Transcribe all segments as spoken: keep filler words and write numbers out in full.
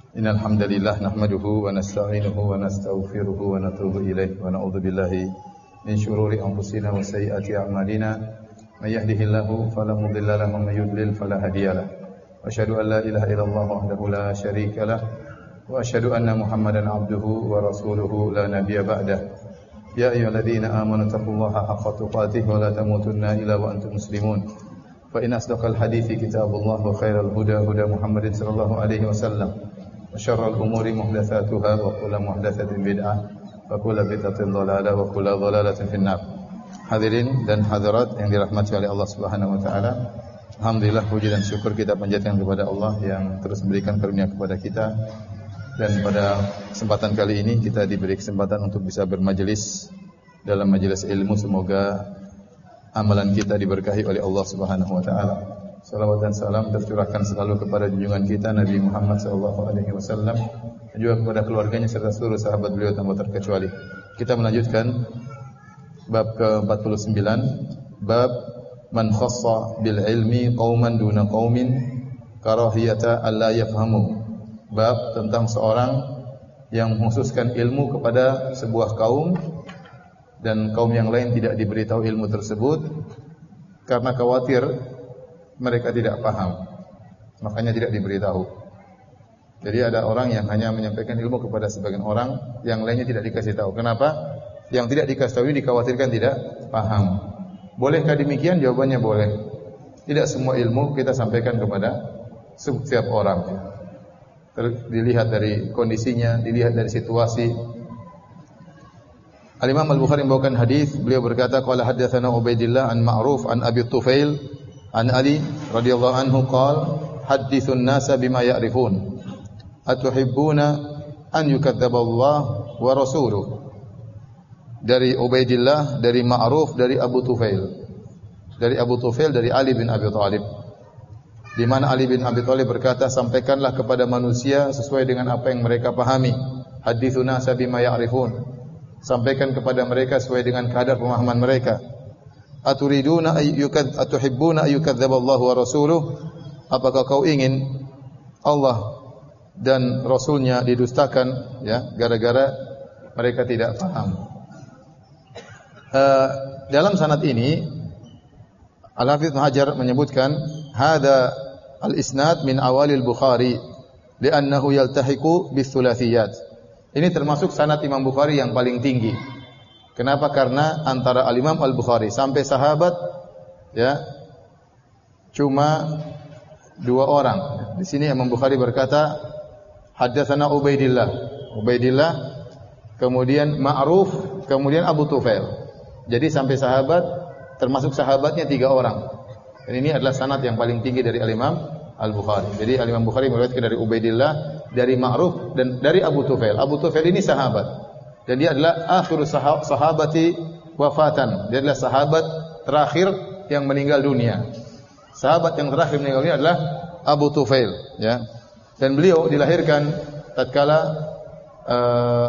Innal hamdalillah nahmaduhu wa nasta'inuhu wa nastaghfiruhu wa natubu ilaihi wa na'udzu billahi min shururi anfusina wa sayyiati a'malina may yahdihillahu fala mudilla lahu wa may yudlil fala hadiyalah. Wa asyhadu an la ilaha illallah wahdahu la syarika lah wa asyhadu anna Muhammadan 'abduhu wa rasuluhu la nabiyya ba'dah. Ya ayyuhalladzina amanu taqullaha haqqa tuqatih wa la tamutunna illa wa antum muslimun. Fa in asdaqal hadithi kitabullah wa khairal huda huda Muhammadin sallallahu alaihi wasallam. Wa syarrul umuri muhdatsatuha wa kullu muhdatsatin bid'ah wa kullu bid'atin dhalalah wa kullu dhalalatin finnar. Hadirin dan hadirat yang dirahmati oleh Allah Subhanahu wa taala. Alhamdulillah puji dan syukur kita panjatkan kepada Allah yang terus memberikan karunia kepada kita. Dan pada kesempatan kali ini kita diberi kesempatan untuk bisa bermajelis dalam majelis ilmu. Semoga amalan kita diberkahi oleh Allah Subhanahu wa taala. Salawat dan salam tercurahkan selalu kepada junjungan kita Nabi Muhammad sallallahu alaihi wasallam dan juga kepada keluarganya serta seluruh sahabat beliau tanpa terkecuali. Kita melanjutkan bab ke empat puluh sembilan, bab man khassa bil ilmi qauman duna qaumin karahiyata alla yafhamu. Bab tentang seorang yang mengkhususkan ilmu kepada sebuah kaum dan kaum yang lain tidak diberitahu ilmu tersebut karena khawatir mereka tidak paham, makanya tidak diberitahu. Jadi ada orang yang hanya menyampaikan ilmu kepada sebagian orang, yang lainnya tidak dikasih tahu. Kenapa? Yang tidak dikasih tahu ini dikhawatirkan tidak paham. Bolehkah demikian? Jawabannya boleh. Tidak semua ilmu kita sampaikan kepada setiap orang. Dilihat dari kondisinya, dilihat dari situasi. Al-Imam Al-Bukhari membawakan hadis, beliau berkata qala haddatsana Ubaidillah an Ma'ruf an Abi Tufail an Ali radhiyallahu anhu qala hadithun nasa bima ya'rifun atuhibbuna an yukadzdzaba wa rasuluhu. Dari Ubaidillah, dari Ma'ruf, dari Abu Tufail. Dari Abu Tufail dari Ali bin Abi Thalib. Di mana Ali bin Abi Thalib berkata, sampaikanlah kepada manusia sesuai dengan apa yang mereka pahami. Hadithun nasa bima ya'rifun. Sampaikan kepada mereka sesuai dengan kadar pemahaman mereka. Aturiduna ayyukad atuhibbuna ayyukadzdzaballahu wa rasuluhu. Apakah kau ingin Allah dan Rasulnya didustakan, ya, gara-gara mereka tidak paham. Uh, dalam sanad ini Al-Hafidz Ibnu Hajar menyebutkan hadza al-isnad min awalil Bukhari li'annahu yaltahiqu bis-tsulatsiyat. Ini termasuk sanad Imam Bukhari yang paling tinggi. Kenapa? Karena antara Al-Imam Al-Bukhari sampai sahabat, ya, cuma dua orang. Di sini Imam Bukhari berkata haddatsana Ubaidillah, Ubaidillah, kemudian Ma'ruf, kemudian Abu Tufail. Jadi sampai sahabat, termasuk sahabatnya tiga orang. Dan ini adalah sanad yang paling tinggi dari Al-Imam Al-Bukhari. Jadi Al-Imam Bukhari meriwayatkan dari Ubaidillah, dari Ma'ruf dan dari Abu Tufail. Abu Tufail ini sahabat. Dan dia adalah akhir sahabati wafatan. Dia adalah sahabat terakhir yang meninggal dunia. Sahabat yang terakhir meninggal dunia adalah Abu Tufail, ya. Dan beliau dilahirkan tatkala uh,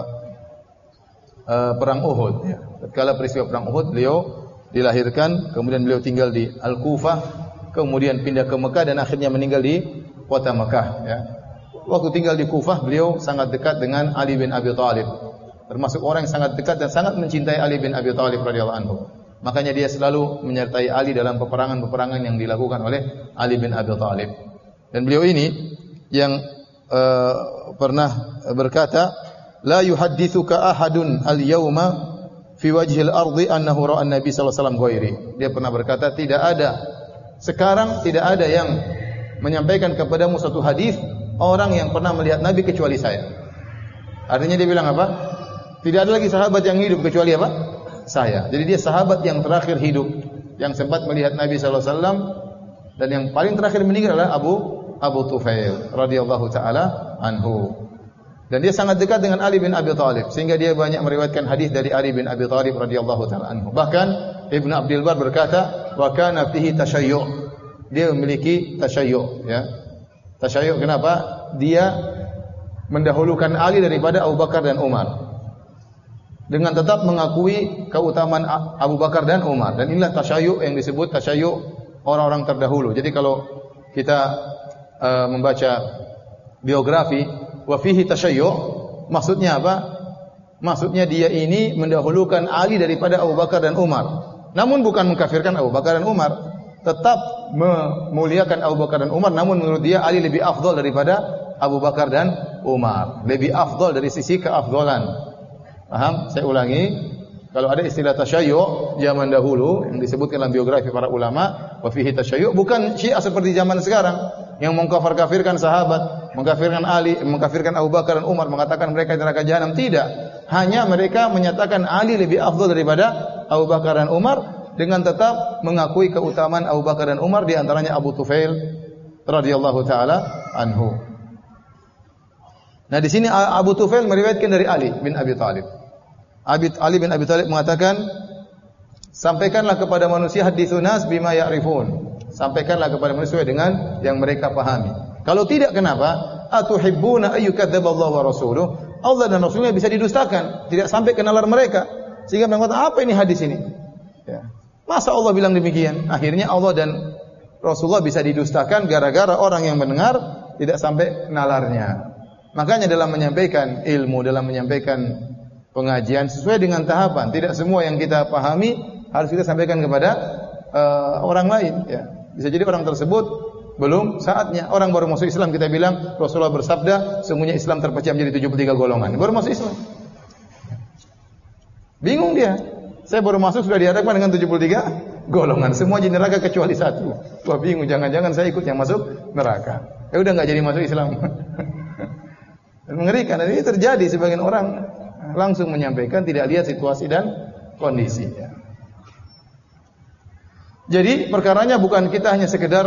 uh, perang Uhud, ya. Tatkala peristiwa perang Uhud beliau dilahirkan, kemudian beliau tinggal di Al-Kufah, kemudian pindah ke Mekah dan akhirnya meninggal di kota Mekah, ya. Waktu tinggal di Kufah beliau sangat dekat dengan Ali bin Abi Thalib. Termasuk orang yang sangat dekat dan sangat mencintai Ali bin Abi Thalib radhiyallahu anhu. Makanya dia selalu menyertai Ali dalam peperangan-peperangan yang dilakukan oleh Ali bin Abi Thalib. Dan beliau ini yang uh, pernah berkata, la yuhadditsuka ahadun al-yawma fi wajhil ardi annahu ra'a an-nabi sallallahu alaihi wasallam ghairi. Dia pernah berkata, tidak ada sekarang tidak ada yang menyampaikan kepadamu satu hadis orang yang pernah melihat Nabi kecuali saya. Artinya dia bilang apa? Tidak ada lagi sahabat yang hidup kecuali apa? Saya. Jadi dia sahabat yang terakhir hidup, yang sempat melihat Nabi sallallahu alaihi wasallam, dan yang paling terakhir meninggal adalah Abu Abu Tufail radhiyallahu taala anhu. Dan dia sangat dekat dengan Ali bin Abi Thalib sehingga dia banyak meriwayatkan hadis dari Ali bin Abi Thalib radhiyallahu taala anhu. Bahkan Ibnu Abdul Bar berkata, "Wa kana fihi tasyayyu'." Dia memiliki tasyayyu', ya. Tasyayyu' kenapa? Dia mendahulukan Ali daripada Abu Bakar dan Umar. Dengan tetap mengakui keutamaan Abu Bakar dan Umar. Dan inilah tasyayyu' yang disebut tasyayyu' orang-orang terdahulu. Jadi kalau kita uh, membaca biografi Wa fihi tasyayyu'. Maksudnya apa? Maksudnya dia ini mendahulukan Ali daripada Abu Bakar dan Umar. Namun bukan mengkafirkan Abu Bakar dan Umar, tetap memuliakan Abu Bakar dan Umar, namun menurut dia Ali lebih afdal daripada Abu Bakar dan Umar. Lebih afdal dari sisi keafdalan. Paham? Saya ulangi. Kalau ada istilah tasyayyu' zaman dahulu yang disebutkan dalam biografi para ulama, wa fihi tasyayyu', bukan Syiah seperti zaman sekarang yang mengkafir-kafirkan sahabat, mengkafirkan Ali, mengkafirkan Abu Bakar dan Umar, mengatakan mereka di neraka jahanam. Tidak. Hanya mereka menyatakan Ali lebih afdal daripada Abu Bakar dan Umar dengan tetap mengakui keutamaan Abu Bakar dan Umar, di antaranya Abu Tufail radhiyallahu taala anhu. Nah, di sini Abu Tufail meriwayatkan dari Ali bin Abi Thalib. Ali bin Abi Thalib mengatakan, sampaikanlah kepada manusia haditsun nas bima ya'rifun. Sampaikanlah kepada manusia dengan yang mereka pahami. Kalau tidak, kenapa? Atuhibbuna ayyukadzdzaballahu wa rasuluh. Allah dan Rasulnya bisa didustakan, tidak sampai ke nalar mereka. Sehingga mereka kata, apa ini hadis ini? Ya. Masa Allah bilang demikian? Akhirnya Allah dan Rasulullah bisa didustakan gara-gara orang yang mendengar tidak sampai nalarnya. Makanya dalam menyampaikan ilmu, dalam menyampaikan pengajian sesuai dengan tahapan. Tidak semua yang kita pahami harus kita sampaikan kepada uh, orang lain. Ya. Bisa jadi orang tersebut belum saatnya. Orang baru masuk Islam, kita bilang Rasulullah bersabda, semuanya Islam terpecah menjadi tujuh puluh tiga golongan. Baru masuk Islam. Bingung dia. Saya baru masuk sudah dihadapkan dengan tujuh puluh tiga golongan. Semua jadi neraka kecuali satu. Wah, bingung, jangan-jangan saya ikut yang masuk neraka. Ya udah enggak jadi masuk Islam. Mengerikan. Dan ini terjadi, sebagian orang langsung menyampaikan, tidak lihat situasi dan kondisi. Jadi perkaranya bukan kita hanya sekedar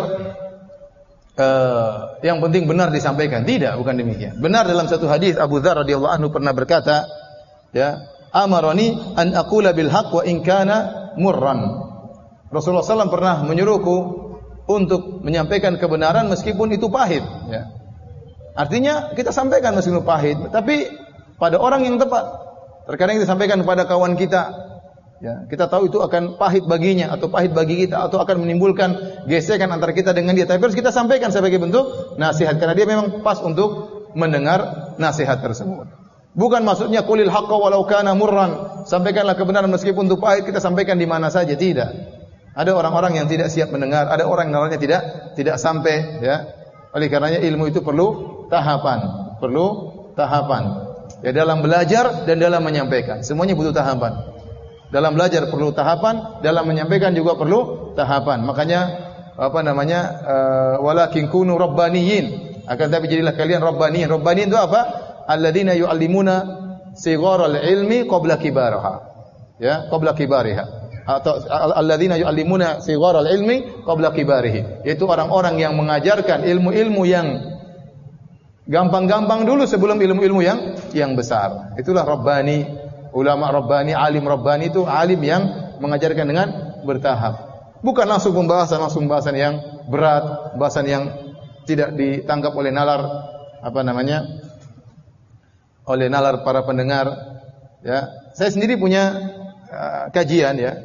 Uh, yang penting benar disampaikan. Tidak, bukan demikian. Benar dalam satu hadis Abu Dzar radhiyallahu anhu pernah berkata, ya, amarani an aqula bil haqq wa in kana murran. Rasulullah sallallahu alaihi wasallam pernah menyuruhku untuk menyampaikan kebenaran meskipun itu pahit, ya. Artinya kita sampaikan meskipun pahit, tapi pada orang yang tepat. Terkadang kita sampaikan kepada kawan kita, ya, kita tahu itu akan pahit baginya atau pahit bagi kita atau akan menimbulkan gesekan antara kita dengan dia. Tapi harus kita sampaikan sebagai bentuk nasihat karena dia memang pas untuk mendengar nasihat tersebut. Bukan maksudnya qulil haqqa walau kana murran. Sampaikanlah kebenaran meskipun itu pahit, kita sampaikan di mana saja, tidak. Ada orang-orang yang tidak siap mendengar, ada orang yang nalarnya tidak tidak sampai, ya. Oleh karenanya ilmu itu perlu tahapan, perlu tahapan. Ya, dalam belajar dan dalam menyampaikan, semuanya butuh tahapan. Dalam belajar perlu tahapan, dalam menyampaikan juga perlu tahapan. Makanya apa namanya? Uh, walakin kunu rabbaniyin. Akan tapi jadilah kalian rabbaniyin. Rabbaniyin itu apa? Alladzina yu'allimuna sigharal ilmi qabla kibaraha. Ya, qabla kibariha. Atau alladzina yu'allimuna sigharal ilmi qabla kibarihi. Yaitu orang-orang yang mengajarkan ilmu-ilmu yang gampang-gampang dulu sebelum ilmu-ilmu yang yang besar. Itulah rabbani. Ulama Rabbani, alim Rabbani itu alim yang mengajarkan dengan bertahap. Bukan langsung pembahasan, langsung pembahasan yang berat, pembahasan yang tidak ditangkap oleh nalar apa namanya? Oleh nalar para pendengar, ya. Saya sendiri punya uh, kajian, ya.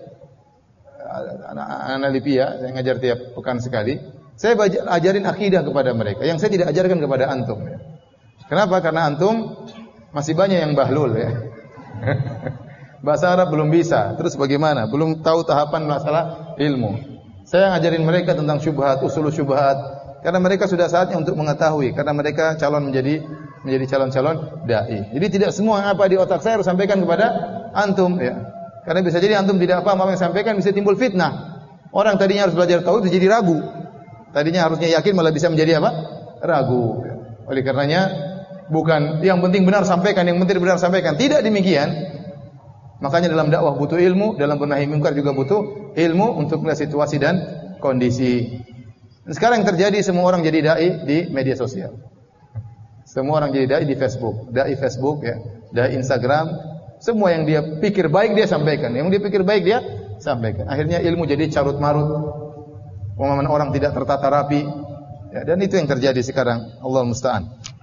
Anak-anak Lipia, saya ngajar tiap pekan sekali. Saya ajarin akidah kepada mereka yang saya tidak ajarkan kepada antum, ya. Kenapa? Karena antum masih banyak yang bahlul, ya. Bahasa Arab belum bisa, terus bagaimana? Belum tahu tahapan masalah ilmu. Saya ngajarin mereka tentang syubhat, usul syubhat, karena mereka sudah saatnya untuk mengetahui, karena mereka calon menjadi menjadi calon-calon dai. Jadi tidak semua yang apa di otak saya harus sampaikan kepada antum, ya. Karena bisa jadi antum tidak paham apa yang sampaikan, bisa timbul fitnah. Orang tadinya harus belajar tauhid jadi ragu. Tadinya harusnya yakin malah bisa menjadi apa? Ragu. Oleh karenanya bukan yang penting benar sampaikan, yang penting benar sampaikan. Tidak demikian. Makanya dalam dakwah butuh ilmu, dalam bernahi munkar juga butuh ilmu untuk melihat situasi dan kondisi. Dan sekarang yang terjadi, semua orang jadi dai di media sosial. Semua orang jadi dai di Facebook, dai Facebook, ya, dai Instagram. Semua yang dia pikir baik dia sampaikan, yang dia pikir baik dia sampaikan. Akhirnya ilmu jadi carut marut. Pemahaman orang tidak tertata rapi. Ya, dan itu yang terjadi sekarang. Allah musta'an.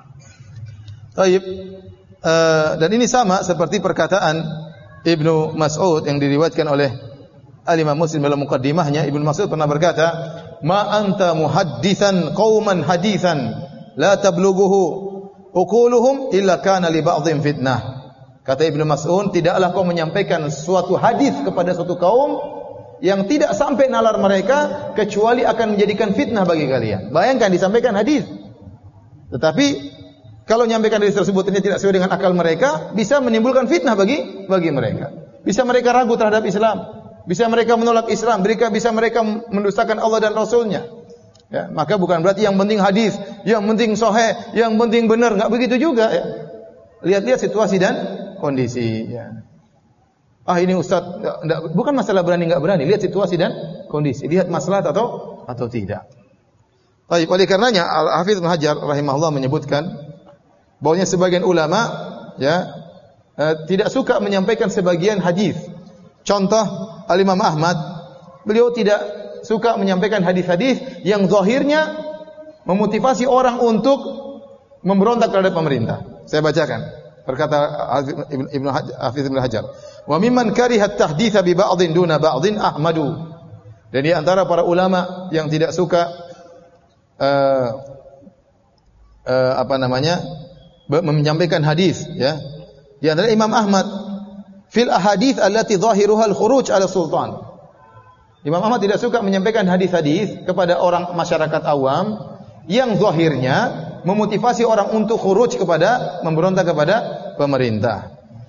Taib, uh, dan ini sama seperti perkataan Ibnu Mas'ud yang diriwayatkan oleh Al-Imam Muslim dalam muqaddimahnya. Ibnu Mas'ud pernah berkata, "Ma anta muhadditsan qauman haditsan la tablughuhu uquluhum illa kana li ba'dhin fitnah. Kata Ibnu Mas'ud, tidaklah kau menyampaikan suatu hadis kepada suatu kaum yang tidak sampai nalar mereka kecuali akan menjadikan fitnah bagi kalian. Bayangkan disampaikan hadis. Tetapi kalau menyampaikan hadis tersebut ini tidak sesuai dengan akal mereka, bisa menimbulkan fitnah bagi bagi mereka. Bisa mereka ragu terhadap Islam, bisa mereka menolak Islam, mereka bisa mereka mendustakan Allah dan Rasul-Nya. Ya, maka bukan berarti yang penting hadis, yang penting sahih, yang penting benar, enggak begitu juga ya. Lihat-lihat situasi dan kondisi ya. Ah ini ustaz enggak, bukan masalah berani enggak berani, lihat situasi dan kondisi, lihat maslahat atau atau tidak. Baik, oleh karenanya Al-Hafidz Ibnu Hajar rahimahullah menyebutkan bahwasanya sebagian ulama ya eh, tidak suka menyampaikan sebagian hadis. Contoh Al-Imam Ahmad, beliau tidak suka menyampaikan hadis-hadis yang zahirnya memotivasi orang untuk memberontak terhadap pemerintah. Saya bacakan berkata Ibnu Hafidz Ibnu Hajar, "Wa mimman kariha at-tahdits bi ba'dhin duna ba'dhin Ahmadu." Dan di antara para ulama yang tidak suka uh, uh, apa namanya menyampaikan hadis ya. Di antara Imam Ahmad fil ahadits allati zahiruha al-khuruj ala sultan. Imam Ahmad tidak suka menyampaikan hadis-hadis kepada orang masyarakat awam yang zahirnya memotivasi orang untuk khuruj kepada memberontak kepada pemerintah.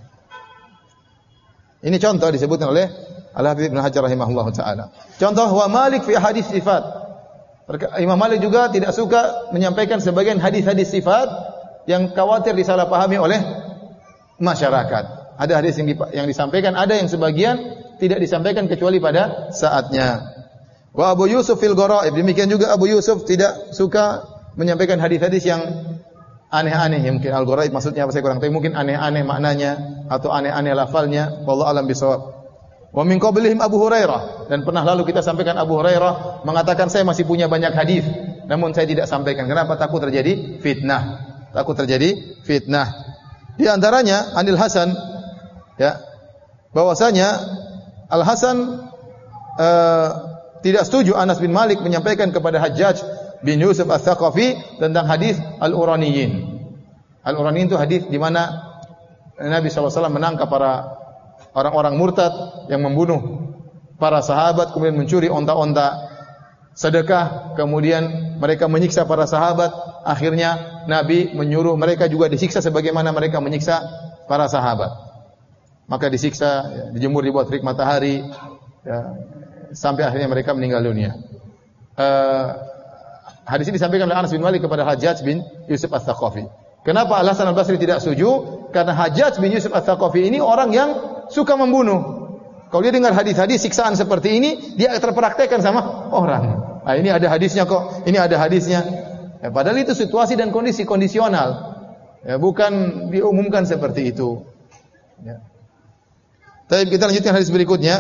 Ini contoh disebutkan oleh Al-Hafidz Ibnu Hajar rahimahullahu taala. Contoh wa Malik fi hadis sifat. Imam Malik juga tidak suka menyampaikan sebagian hadis-hadis sifat yang khawatir disalahpahami oleh masyarakat. Ada hadis yang, yang disampaikan, ada yang sebagian tidak disampaikan kecuali pada saatnya. Wa Abu Yusuf fil Gharaib, demikian juga Abu Yusuf tidak suka menyampaikan hadis-hadis yang aneh-aneh. Mungkin Al-Gharaib maksudnya apa saya kurang tahu, mungkin aneh-aneh maknanya atau aneh-aneh lafalnya. Wallahu alam bisawab. Wa min qablihim Abu Hurairah, dan pernah lalu kita sampaikan Abu Hurairah mengatakan saya masih punya banyak hadis namun saya tidak sampaikan. Kenapa? Takut terjadi fitnah. Takut terjadi fitnah. Di antaranya Anil Hasan ya, bahwasanya Al Hasan uh, tidak setuju Anas bin Malik menyampaikan kepada Hajjaj bin Yusuf Ats-Tsaqafi tentang hadis Al-Uraniyin. Al-Uraniyin itu hadis di mana Nabi sallallahu alaihi wasallam menangkap para orang-orang murtad yang membunuh para sahabat, kemudian mencuri onta-onta sedekah, kemudian mereka menyiksa para sahabat. Akhirnya Nabi menyuruh mereka juga disiksa sebagaimana mereka menyiksa para sahabat. Maka disiksa, ya, dijemur di bawah terik matahari, ya, sampai akhirnya mereka meninggal dunia. Uh, hadis ini disampaikan oleh Anas bin Malik kepada Hajjaj bin Yusuf Ats-Tsaqafi. Kenapa Al Hasan Al-Basri tidak setuju? Karena Hajjaj bin Yusuf Ats-Tsaqafi ini orang yang suka membunuh. Kalau dia dengar hadis-hadis siksaan seperti ini, dia terpraktekkan sama orang. Nah, ini ada hadisnya kok, ini ada hadisnya. Ya, padahal itu situasi dan kondisi kondisional. Ya, bukan diumumkan seperti itu. Ya. Baik, kita lanjutkan hadis berikutnya.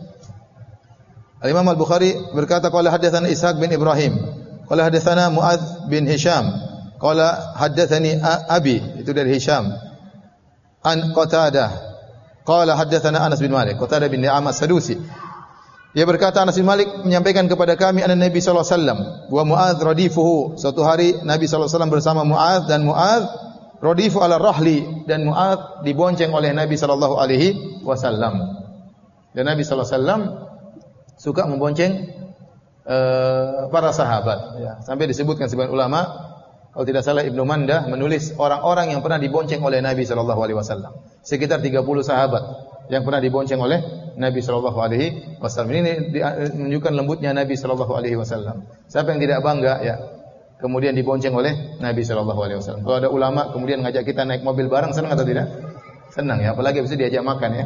Al-Imam Al-Bukhari berkata qala haddatsana Ishaq bin Ibrahim, qala haddatsana Muadz bin Hisham, qala haddatsani Abi, itu dari Hisham. An Qatadah, qala haddatsana Anas bin Malik, Qatadah bin Ni'am As-Sadusi. Dia berkata Anas bin Malik menyampaikan kepada kami anna Nabi sallallahu alaihi wasallam wa Muadz radifuhu. Suatu hari Nabi sallallahu alaihi wasallam bersama Muadz, dan Muadz radifu ala rahli, dan Muadz dibonceng oleh Nabi sallallahu alaihi wasallam. Dan Nabi sallallahu alaihi wasallam suka membonceng uh, para sahabat ya. Sampai disebutkan sebagian ulama, kalau tidak salah Ibnu Mandah menulis orang-orang yang pernah dibonceng oleh Nabi sallallahu alaihi wasallam. Sekitar tiga puluh sahabat yang pernah dibonceng oleh Nabi sallallahu alaihi wasallam. Ini menunjukkan lembutnya Nabi sallallahu alaihi wasallam. Siapa yang tidak bangga ya kemudian dibonceng oleh Nabi sallallahu alaihi wasallam. Kalau ada ulama kemudian ngajak kita naik mobil bareng, senang atau tidak? Senang ya, apalagi bisa diajak makan ya.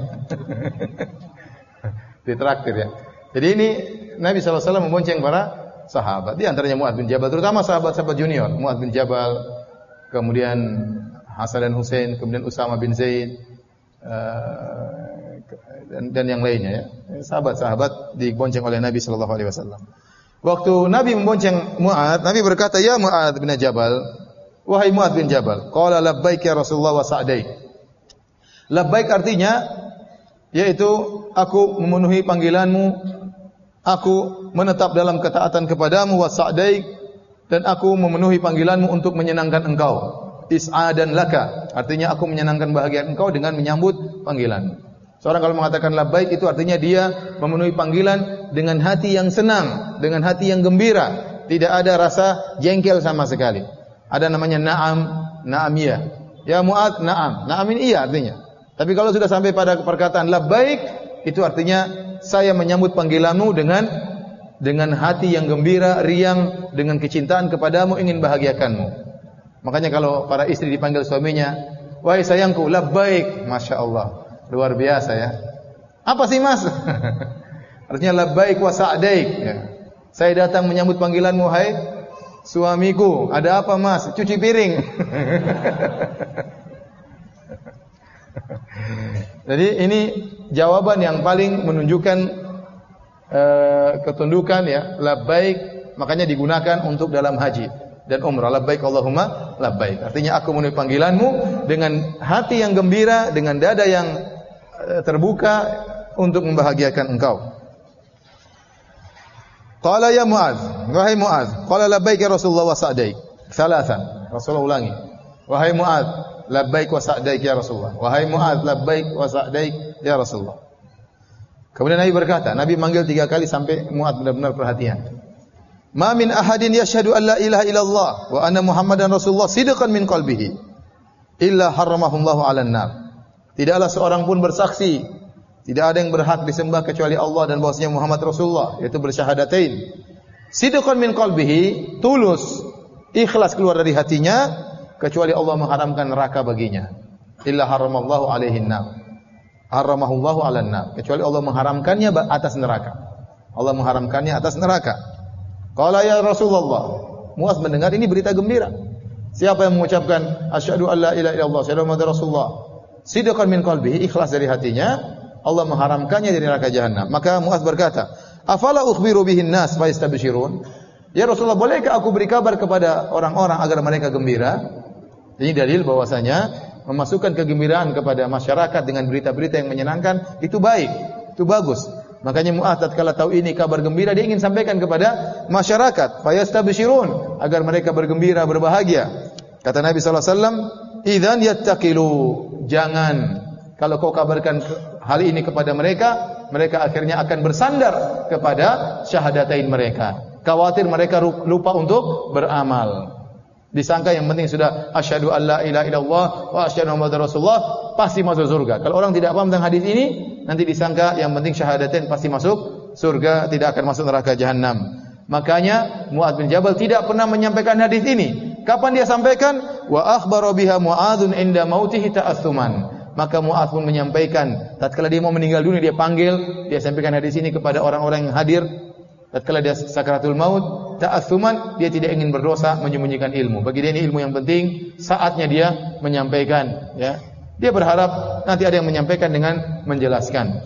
Ditraktir ya. Jadi ini Nabi sallallahu alaihi wasallam membonceng para sahabat. Di antaranya Muadz bin Jabal, terutama sahabat-sahabat junior. Muadz bin Jabal, kemudian Hasan dan Husain, kemudian Usama bin Zaid, uh, dan, dan yang lainnya ya. Sahabat-sahabat dibonceng oleh Nabi sallallahu alaihi wasallam. Waktu Nabi membonceng Muadz, Nabi berkata, "Ya Muadz bin Jabal, wahai Muadz bin Jabal." Qala labbaik ya Rasulullah wa sa'daik. Labbaik artinya yaitu aku memenuhi panggilanmu, aku menetap dalam ketaatan kepadamu, wa sa'daik, dan aku memenuhi panggilanmu untuk menyenangkan engkau. is'adan laka. Artinya aku menyenangkan bahagia engkau dengan menyambut panggilan. Seorang kalau mengatakan labbaik itu artinya dia memenuhi panggilan dengan hati yang senang, dengan hati yang gembira, tidak ada rasa jengkel sama sekali. Ada namanya na'am, na'am iya. Ya Mu'adz, na'am. Na'am ini iya artinya. Tapi kalau sudah sampai pada perkataan labbaik, itu artinya saya menyambut panggilanmu dengan dengan hati yang gembira, riang, dengan kecintaan kepadamu, ingin bahagiakanmu. Makanya kalau para istri dipanggil suaminya, wahai sayangku, labbaik, masya Allah, luar biasa ya. Apa sih mas? Artinya labbaik wa sa'daik. Ya. Saya datang menyambut panggilanmu, hai suamiku. Ada apa mas? Cuci piring. Jadi ini jawaban yang paling menunjukkan uh, ketundukan ya, labbaik, makanya digunakan untuk dalam haji dan umrah. Labbaik Allahumma labbaik. Artinya aku memenuhi panggilanmu dengan hati yang gembira, dengan dada yang uh, terbuka untuk membahagiakan engkau. Qala ya Mu'adz, wahai Mu'adz, qala labbaik ya Rasulullah wa sa'daik. Salasan. Rasulullah ulangi. Wahai Mu'adz, labbaik wa sa'daik ya Rasulullah. Wahai Mu'adz, labbaik wa sa'daik ya Rasulullah. Kemudian Nabi berkata, Nabi manggil tiga kali sampai Mu'adz benar-benar perhatian. Ma min ahadin yashhadu an la ilaha illallah wa anna Muhammadan Rasulullah sidqan min qalbihi illa harramahullahu 'alan nar. Tidaklah seorang pun bersaksi, tidak ada yang berhak disembah kecuali Allah dan bahwasanya Muhammad Rasulullah, yaitu bersyahadatain. Sidqan min qalbihi, tulus, ikhlas keluar dari hatinya, kecuali Allah mengharamkan neraka baginya. Illa haramallahu alaihin nar. Haramahullahu 'alan nar. Kecuali Allah mengharamkannya atas neraka. Allah mengharamkannya atas neraka. Qala ya Rasulullah. Mu'adz mendengar ini berita gembira. Siapa yang mengucapkan asyhadu an la ilaha illallah, asyhadu anna Muhammadar Rasulullah, sidqan min qalbihi, ikhlas dari hatinya, Allah mengharamkannya dari neraka jahanam. Maka Mu'adz berkata, "Afala ukhbiru bihin nas fa yastabshirun?" Ya Rasulullah, bolehkah aku beri kabar kepada orang-orang agar mereka gembira? Ini dalil bahwasanya memasukkan kegembiraan kepada masyarakat dengan berita-berita yang menyenangkan itu baik, itu bagus. Makanya Mu'adz tatkala tahu ini kabar gembira, dia ingin sampaikan kepada masyarakat, fa yastabshirun, agar mereka bergembira, berbahagia. Kata Nabi sallallahu alaihi wasallam, "Idzan yattaqilu." Jangan kalau kau kabarkan hal ini kepada mereka, mereka akhirnya akan bersandar kepada syahadatain mereka. Khawatir mereka lupa untuk beramal. Disangka yang penting sudah asyhadu alla ilaha illallah wa asyhadu anna Muhammadar Rasulullah, pasti masuk surga. Kalau orang tidak paham tentang hadis ini, nanti disangka yang penting syahadatain pasti masuk surga, tidak akan masuk neraka jahanam. Makanya Mu'adz bin Jabal tidak pernah menyampaikan hadis ini. Kapan dia sampaikan? Wa akhbara biha Mu'adzun inda mautihi ta'assuman. Maka Mu'adz pun menyampaikan tatkala dia mau meninggal dunia, dia panggil, dia sampaikan hadis ini kepada orang-orang yang hadir. Tatkala dia sakaratul maut, ta'assuman, dia tidak ingin berdosa, menyembunyikan ilmu. Bagi dia ini ilmu yang penting, saatnya dia menyampaikan, ya. Dia berharap nanti ada yang menyampaikan dengan menjelaskan.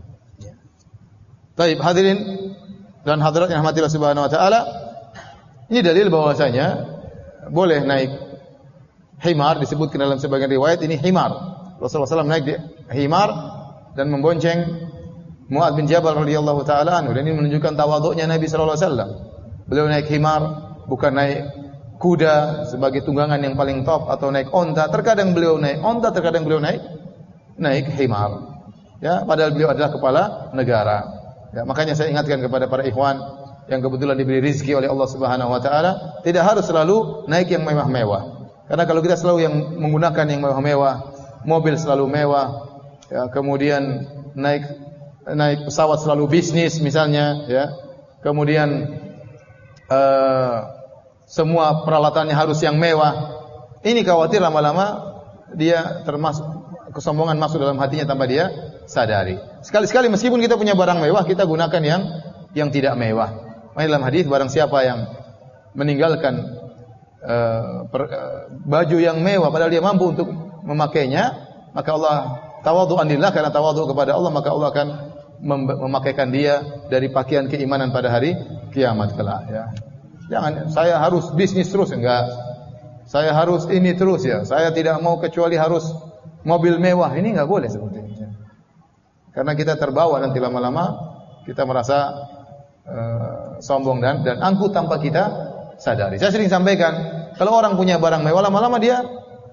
Baik, hadirin dan hadirat yang rahmatillah subhanahu wa ta'ala, ini dalil bahwasanya boleh naik himar, disebutkan dalam sebagian riwayat ini himar. Rasulullah shallallahu alaihi wasallam naik di himar dan membonceng Mu'adz bin Jabal radhiyallahu taala anhu, dan ini menunjukkan tawadhu'nya Nabi sallallahu alaihi wasallam. Beliau naik himar, bukan naik kuda sebagai tunggangan yang paling top atau naik onta. Terkadang beliau naik onta, terkadang beliau naik naik himar. Ya, padahal beliau adalah kepala negara. Ya, makanya saya ingatkan kepada para ikhwan yang kebetulan diberi rezeki oleh Allah Subhanahu wa taala, tidak harus selalu naik yang mewah-mewah. Karena kalau kita selalu yang menggunakan yang mewah-mewah, mobil selalu mewah, ya, kemudian naik naik pesawat selalu bisnis misalnya, ya. Kemudian uh, semua peralatannya harus yang mewah. Ini khawatir lama-lama dia termasuk kesombongan masuk dalam hatinya tanpa dia sadari. Sekali-sekali meskipun kita punya barang mewah, kita gunakan yang yang tidak mewah. Makanya dalam hadis barang siapa yang meninggalkan uh, per, uh, baju yang mewah padahal dia mampu untuk memakainya, maka Allah tawadhu'an lillah, karena tawadhu kepada Allah, maka Allah akan memakaikan dia dari pakaian keimanan pada hari kiamat kelak, ya. Jangan saya harus bisnis terus, enggak. Saya harus ini terus, ya. Saya tidak mau kecuali harus mobil mewah. Ini enggak boleh seperti ini. Karena kita terbawa nanti lama-lama kita merasa uh, sombong dan dan angkuh tanpa kita sadari. Saya sering sampaikan, kalau orang punya barang mewah lama-lama dia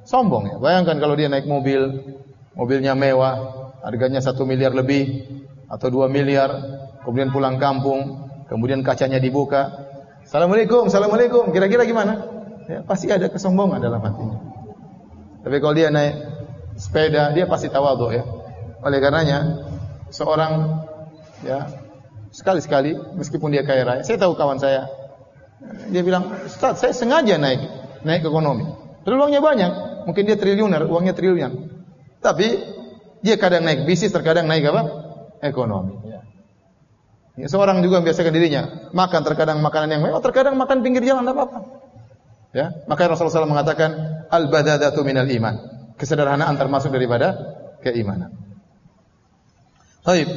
sombong ya. Bayangkan kalau dia naik mobil, mobilnya mewah, harganya satu miliar lebih atau dua miliar, kemudian pulang kampung, kemudian kacanya dibuka. Assalamualaikum, assalamualaikum. Kira-kira gimana? Ya, pasti ada kesombongan dalam hatinya. Tapi kalau dia naik sepeda, dia pasti tawadhu ya. Oleh karenanya, seorang ya sekali-sekali meskipun dia kaya raya, saya tahu kawan saya, dia bilang, "Ustaz, saya sengaja naik naik ekonomi. Padahal uangnya banyak, mungkin dia triliuner, uangnya triliunan. Tapi dia kadang naik bisnis, terkadang naik apa? Ekonomi." Ya. Ya, seorang juga membiasakan dirinya makan terkadang makanan yang mewah, terkadang makan pinggir jalan, tidak apa-apa. Ya, maka Rasulullah shallallahu alaihi wasallam mengatakan al-badadatu minal iman. Kesederhanaan termasuk daripada keimanan. Baik.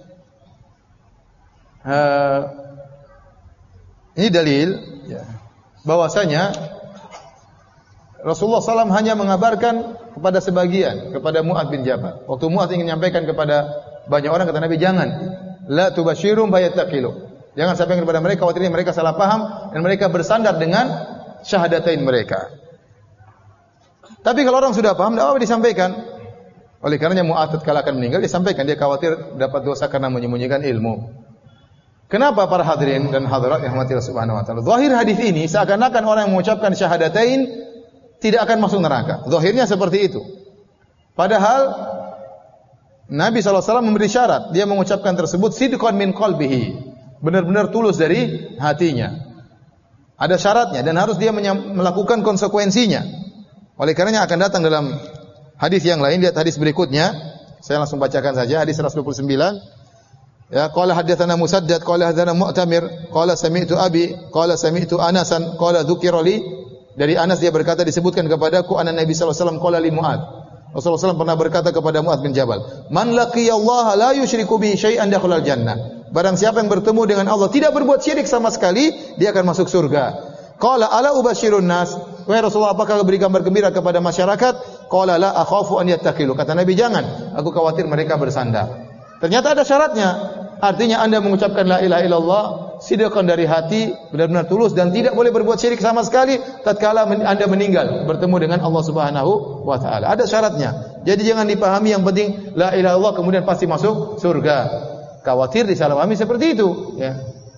Uh, ini dalil ya, bahwasanya Rasulullah shallallahu alaihi wasallam hanya mengabarkan kepada sebagian, kepada Mu'adz bin Jabal. Waktu Mu'adz ingin menyampaikan kepada banyak orang, kata Nabi, jangan, la tubashirum fayattaqilu. Jangan sampaikan kepada mereka, khawatirnya mereka salah paham dan mereka bersandar dengan syahadatain mereka. Tapi kalau orang sudah paham, tidak apa-apa disampaikan. Oleh karenanya Mu'adz tatkala akan meninggal disampaikan, dia khawatir dapat dosa karena menyembunyikan ilmu. Kenapa para hadirin dan hadirat yang rahmatillah subhanahu wa ta'ala? Zahir hadis ini seakan-akan orang yang mengucapkan syahadatain tidak akan masuk neraka. Zahirnya seperti itu. Padahal Nabi shallallahu alaihi wasallam memberi syarat. Dia mengucapkan tersebut sidqan min qalbihi. Benar-benar tulus dari hatinya. Ada syaratnya dan harus dia melakukan konsekuensinya. Oleh karenanya akan datang dalam hadis yang lain. Lihat hadis berikutnya. Saya langsung bacakan saja hadis seratus dua puluh sembilan. Ya, qala haddatsana Musaddad qala haddatsana Mu'tamir qala sami'tu Abi qala sami'tu Anasan qala dzukira li. Dari Anas dia berkata disebutkan kepadaku anna Nabi sallallahu alaihi wasallam qala li Mu'adz. Rasulullah sallallahu alaihi wasallam pernah berkata kepada Mu'adz bin Jabal, "Man laqiyallaha la yusyriku bihi syai'an dakhalal jannah." Barang siapa yang bertemu dengan Allah tidak berbuat syirik sama sekali, dia akan masuk surga. Qala ala ubasyirun nas? Wahai Rasulullah, apakah beri kabar gembira kepada masyarakat? Qala la akhafu an yattaqilu. Kata Nabi, jangan, aku khawatir mereka bersandar. Ternyata ada syaratnya. Artinya Anda mengucapkan la ilaha illallah sidqan dari hati, benar-benar tulus dan tidak boleh berbuat syirik sama sekali tatkala Anda meninggal bertemu dengan Allah Subhanahu wa taala. Ada syaratnya. Jadi jangan dipahami yang penting la ilaha illallah kemudian pasti masuk surga. Khawatir disalahpahami seperti itu, ya.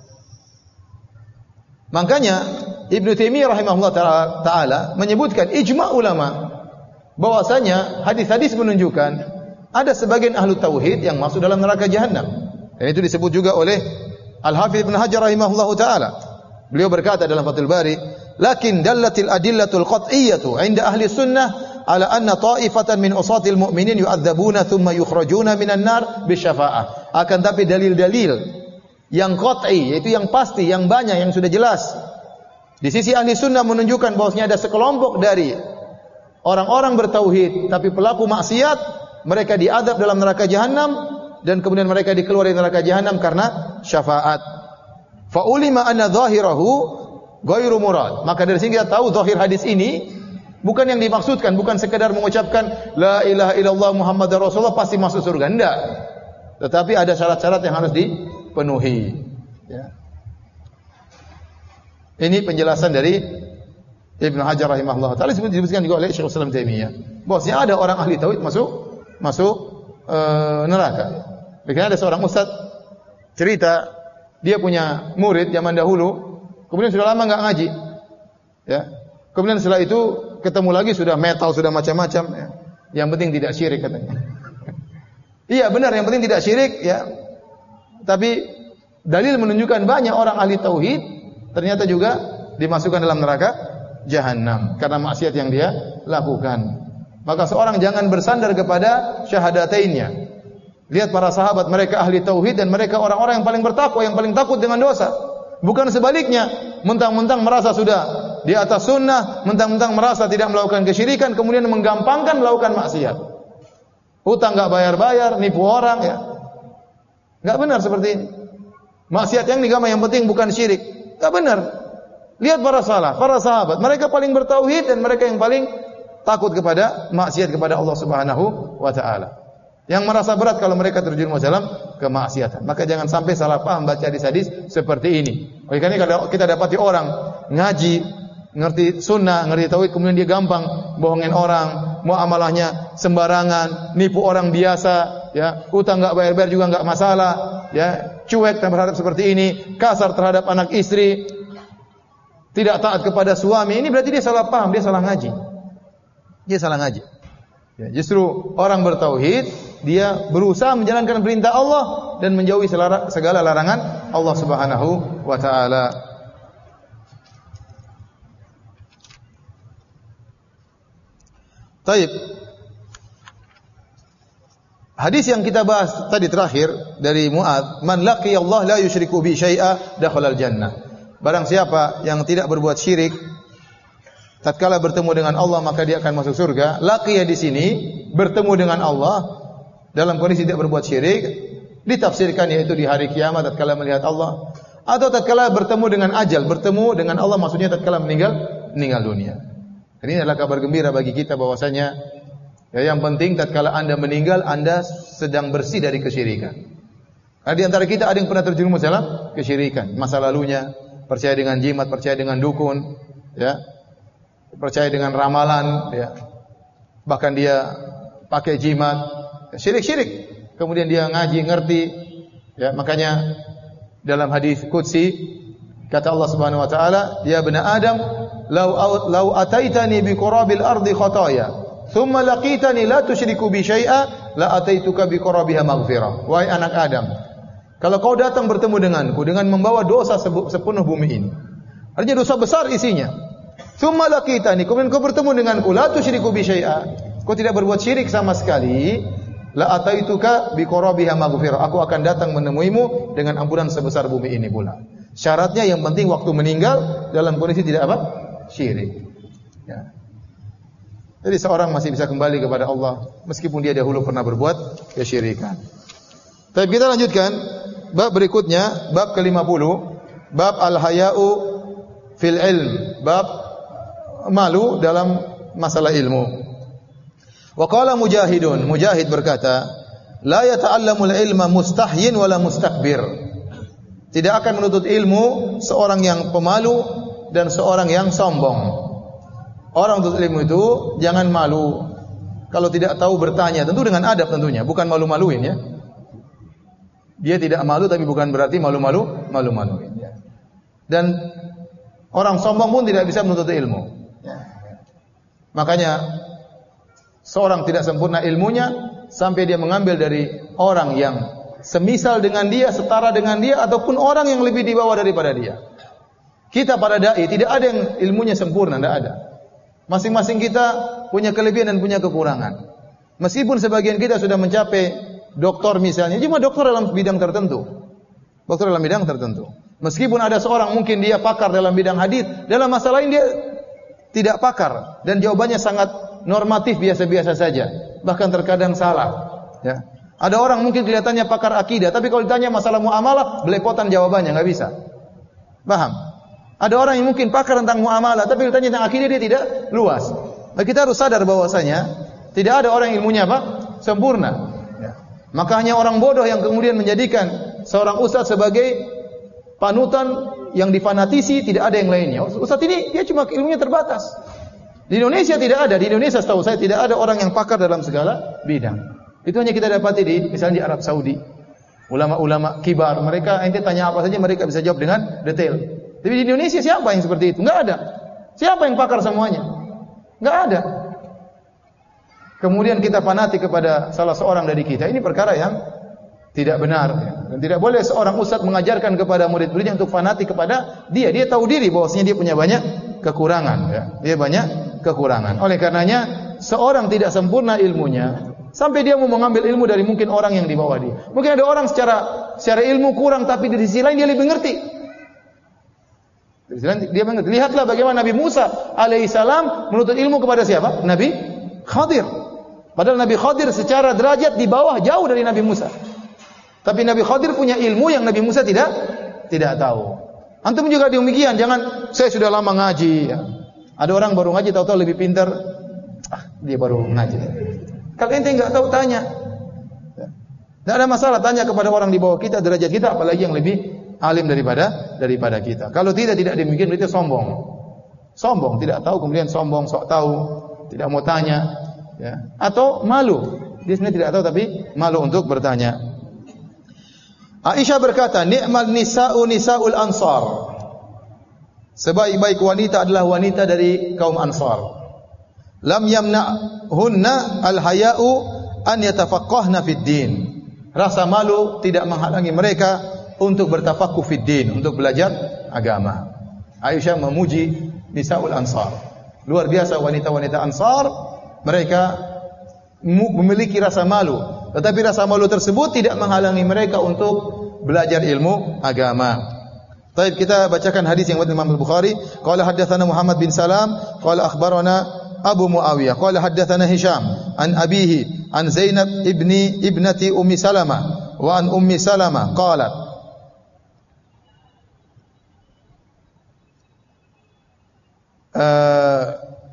Makanya Ibnu Taimiyah rahimahullah taala menyebutkan ijma' ulama bahwasanya hadis-hadis menunjukkan ada sebagian ahlu tauhid yang masuk dalam neraka jahanam. Dan itu disebut juga oleh Al-Hafidz Ibnu Hajar rahimahullahu taala. Beliau berkata dalam Fathul Bari, "Lakin dallatil adillatul qat'iyyatu 'inda ahli sunnah ala anna ta'ifatan min usatil mu'minin yu'adzabuna thumma yukhrajuna minan nar bisyafa'ah." Akan tapi dalil-dalil yang qat'i, yaitu yang pasti, yang banyak, yang sudah jelas di sisi ahli sunnah menunjukkan bahwasanya ada sekelompok dari orang-orang bertauhid tapi pelaku maksiat, mereka diadab dalam neraka jahanam dan kemudian mereka dikeluarkan dari neraka jahanam karena syafaat. Fa ulima anna dhahirahu ghairu murad. Maka dari sini kita tahu zahir hadis ini bukan yang dimaksudkan, bukan sekedar mengucapkan la ilaha illallah Muhammadar Rasulullah pasti masuk surga, enggak. Tetapi ada syarat-syarat yang harus dipenuhi, ya. Ini penjelasan dari Ibnu Hajar rahimahullah taala, disebutkan juga oleh Syekh Islam Taimiyah. Bahwasanya ada orang ahli tauhid masuk masuk uh, neraka. Karena ada seorang ustaz cerita dia punya murid zaman dahulu, kemudian sudah lama enggak ngaji. Ya. Kemudian setelah itu ketemu lagi sudah metal, sudah macam-macam, ya. Yang penting tidak syirik katanya. Iya benar, yang penting tidak syirik, ya. Tapi dalil menunjukkan banyak orang ahli tauhid ternyata juga dimasukkan dalam neraka jahanam karena maksiat yang dia lakukan. Maka seorang jangan bersandar kepada syahadatainnya. Lihat para sahabat, mereka ahli tauhid dan mereka orang-orang yang paling bertakwa, yang paling takut dengan dosa. Bukan sebaliknya, mentang-mentang merasa sudah di atas sunnah, mentang-mentang merasa tidak melakukan kesyirikan, kemudian menggampangkan melakukan maksiat. Hutang enggak bayar-bayar, nipu orang, ya. Enggak benar seperti ini. Maksiat yang digampang, yang penting bukan syirik. Enggak benar. Lihat para salaf, para sahabat, mereka paling bertauhid dan mereka yang paling takut kepada maksiat kepada Allah Subhanahu wa taala. Yang merasa berat kalau mereka terjerumus dalam kemaksiatan. Maka jangan sampai salah paham baca hadis-hadis seperti ini. Oleh karena kalau kita dapati orang ngaji, ngerti sunnah, ngerti tauhid, kemudian dia gampang bohongin orang, muamalahnya sembarangan, nipu orang biasa, ya, utang enggak bayar-bayar juga enggak masalah, ya, cuek terhadap seperti ini, kasar terhadap anak istri, tidak taat kepada suami, ini berarti dia salah paham, dia salah ngaji. Dia salah ngaji. Ya, justru orang bertauhid, dia berusaha menjalankan perintah Allah dan menjauhi segala larangan Allah Subhanahu wa taala. Taib. Hadis yang kita bahas tadi terakhir dari Mu'adz, man laqiya Allah la yusyriku bi syai'a dakhala al-jannah. Barang siapa yang tidak berbuat syirik tatkala bertemu dengan Allah maka dia akan masuk surga. Laqiya di sini bertemu dengan Allah dalam kondisi tidak berbuat syirik, ditafsirkan yaitu di hari kiamat tatkala melihat Allah, atau tatkala bertemu dengan ajal, bertemu dengan Allah maksudnya tatkala meninggal meninggal dunia. Ini adalah kabar gembira bagi kita bahwasanya ya, yang penting tatkala Anda meninggal Anda sedang bersih dari kesyirikan. Karena di antara kita ada yang pernah terjerumus dalam kesyirikan, masa lalunya percaya dengan jimat, percaya dengan dukun, ya. Percaya dengan ramalan, ya. Bahkan dia pakai jimat, syirik-syirik. Kemudian dia ngaji, ngerti, ya. Makanya dalam hadis qudsi kata Allah Subhanahu wa taala, "Ya bani Adam, Lau lau ataitani bi qurabil ardi khataaya, thumma laqitani la tusyriku bi syai'a, la ataituka bi qurabiha maghfirah." Wahai anak Adam, kalau kau datang bertemu denganku dengan membawa dosa sepenuh bumi ini, artinya dosa besar isinya. Thumma laqitani, kemudian kau bertemu denganku, la tusyriku bi syai'a, kau tidak berbuat syirik sama sekali, la ataituka bi qurabiha maghfirah, aku akan datang menemuimu dengan ampunan sebesar bumi ini pula. Syaratnya yang penting waktu meninggal dalam kondisi tidak apa? Syirik. Ya. Jadi seorang masih bisa kembali kepada Allah meskipun dia dahulu pernah berbuat kesyirikan. Tapi kita lanjutkan bab berikutnya, bab ke lima puluh, bab al-haya'u fil ilm, bab malu dalam masalah ilmu. Wa qala Mujahidun, Mujahid berkata, la yata'allamul ilma mustahyin wala mustakbir. Tidak akan menuntut ilmu seorang yang pemalu dan seorang yang sombong. Orang menuntut ilmu itu jangan malu. Kalau tidak tahu bertanya, tentu dengan adab tentunya, bukan malu-maluin ya. Dia tidak malu tapi bukan berarti malu-malu, malu-maluin ya. Dan orang sombong pun tidak bisa menuntut ilmu. Ya. Makanya seorang tidak sempurna ilmunya sampai dia mengambil dari orang yang semisal dengan dia, setara dengan dia, ataupun orang yang lebih di bawah daripada dia. Kita para dai tidak ada yang ilmunya sempurna, tidak ada. Masing-masing kita punya kelebihan dan punya kekurangan. Meskipun sebagian kita sudah mencapai doktor misalnya, cuma doktor dalam bidang tertentu. Doktor dalam bidang tertentu. Meskipun ada seorang mungkin dia pakar dalam bidang hadis, dalam masalah lain dia tidak pakar dan jawabannya sangat normatif biasa-biasa saja, bahkan terkadang salah. Ya. Ada orang mungkin kelihatannya pakar akidah, tapi kalau ditanya masalah muamalah, belepotan jawabannya, nggak bisa. Paham? Ada orang yang mungkin pakar tentang muamalah, tapi ditanya tentang akidah dia tidak luas. Nah, kita harus sadar bahwasanya tidak ada orang yang ilmunya apa? Sempurna. Ya. Maka hanya orang bodoh yang kemudian menjadikan seorang ustaz sebagai panutan yang difanatisi, tidak ada yang lainnya. Ustaz ini dia cuma ilmunya terbatas. Di Indonesia tidak ada, di Indonesia setahu saya tidak ada orang yang pakar dalam segala bidang. Itu hanya kita dapati di misalnya di Arab Saudi. Ulama-ulama kibar, mereka ente tanya apa saja mereka bisa jawab dengan detail. Tapi di Indonesia siapa yang seperti itu? Enggak ada. Siapa yang pakar semuanya? Enggak ada. Kemudian kita fanatik kepada salah seorang dari kita. Ini perkara yang tidak benar. Dan tidak boleh seorang ustaz mengajarkan kepada murid-muridnya untuk fanatik kepada dia. Dia tahu diri bahwasanya dia punya banyak kekurangan. Ya. Dia banyak kekurangan. Oleh karenanya, seorang tidak sempurna ilmunya sampai dia mau mengambil ilmu dari mungkin orang yang di bawah dia. Mungkin ada orang secara secara ilmu kurang, tapi di sisi lain dia lebih ngerti. Di sisi lain dia mengerti. Lihatlah bagaimana Nabi Musa alaihissalam menuntut ilmu kepada siapa? Nabi Khadir. Padahal Nabi Khadir secara derajat di bawah jauh dari Nabi Musa. Tapi Nabi Khadir punya ilmu yang Nabi Musa tidak tidak tahu. Antum juga demikian, jangan saya sudah lama ngaji. Ya. Ada orang baru ngaji tahu-tahu lebih pintar. Ah, dia baru ngaji. Kalau ente enggak tahu tanya. Tidak ada masalah tanya kepada orang di bawah kita, derajat kita, apalagi yang lebih alim daripada daripada kita. Kalau tidak tidak demikian itu sombong. Sombong, tidak tahu kemudian sombong, sok tahu, tidak mau tanya, ya. Atau malu. Dia sebenarnya tidak tahu tapi malu untuk bertanya. Aisyah berkata, "Ni'mal nisa'u nisa'ul ansar." Sebaik-baik wanita adalah wanita dari kaum Ansar. Lam yamna'hunna al-haya'u an yatafaqqahna fid din. Rasa malu tidak menghalangi mereka untuk bertafaqquh fid din, untuk belajar agama. Aisyah memuji Nisaul Ansar. Luar biasa wanita-wanita Ansar, mereka memiliki rasa malu. Tetapi rasa malu tersebut tidak menghalangi mereka untuk belajar ilmu agama. Baik, kita bacakan hadis yang riwayat Imam Al-Bukhari. Qala haddatsana Muhammad bin Salam, qala akhbarana Abu Muawiyah, qala haddatsana Hisham an abihi an Zainab ibni ibnati Ummi Salamah wa an Ummi Salamah qalat uh,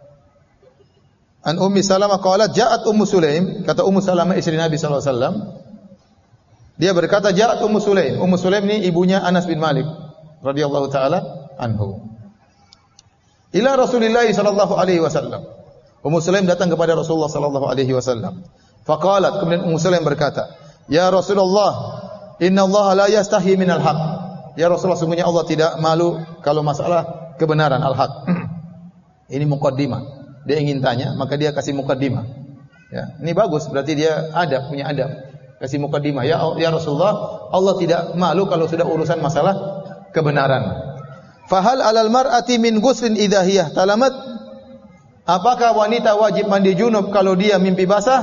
an Ummi Salamah qalat ja'at Ummu Sulaim, kata Ummu Salamah istri Nabi sallallahu alaihi wasallam, dia berkata ja'at Ummu Sulaim. Ummu Sulaim ini ibunya Anas bin Malik radhiyallahu taala anhu. Ila Rasulillah sallallahu alaihi wasallam. Ummu Sulaim datang kepada Rasulullah sallallahu alaihi wasallam. Faqalat, kemudian Ummu Sulaim berkata, "Ya Rasulullah, inna Allah la yastahi minal haq." Ya Rasulullah, sungguhnya Allah tidak malu kalau masalah kebenaran, al-haq. Ini muqaddimah. Dia ingin tanya, maka dia kasih muqaddimah. Ya, ini bagus, berarti dia adab, punya adab. Kasih muqaddimah. Ya, ya Rasulullah, Allah tidak malu kalau sudah urusan masalah kebenaran. Fahal alal mar'ati min ghuslin idza hiya talamat? Apakah wanita wajib mandi junub kalau dia mimpi basah?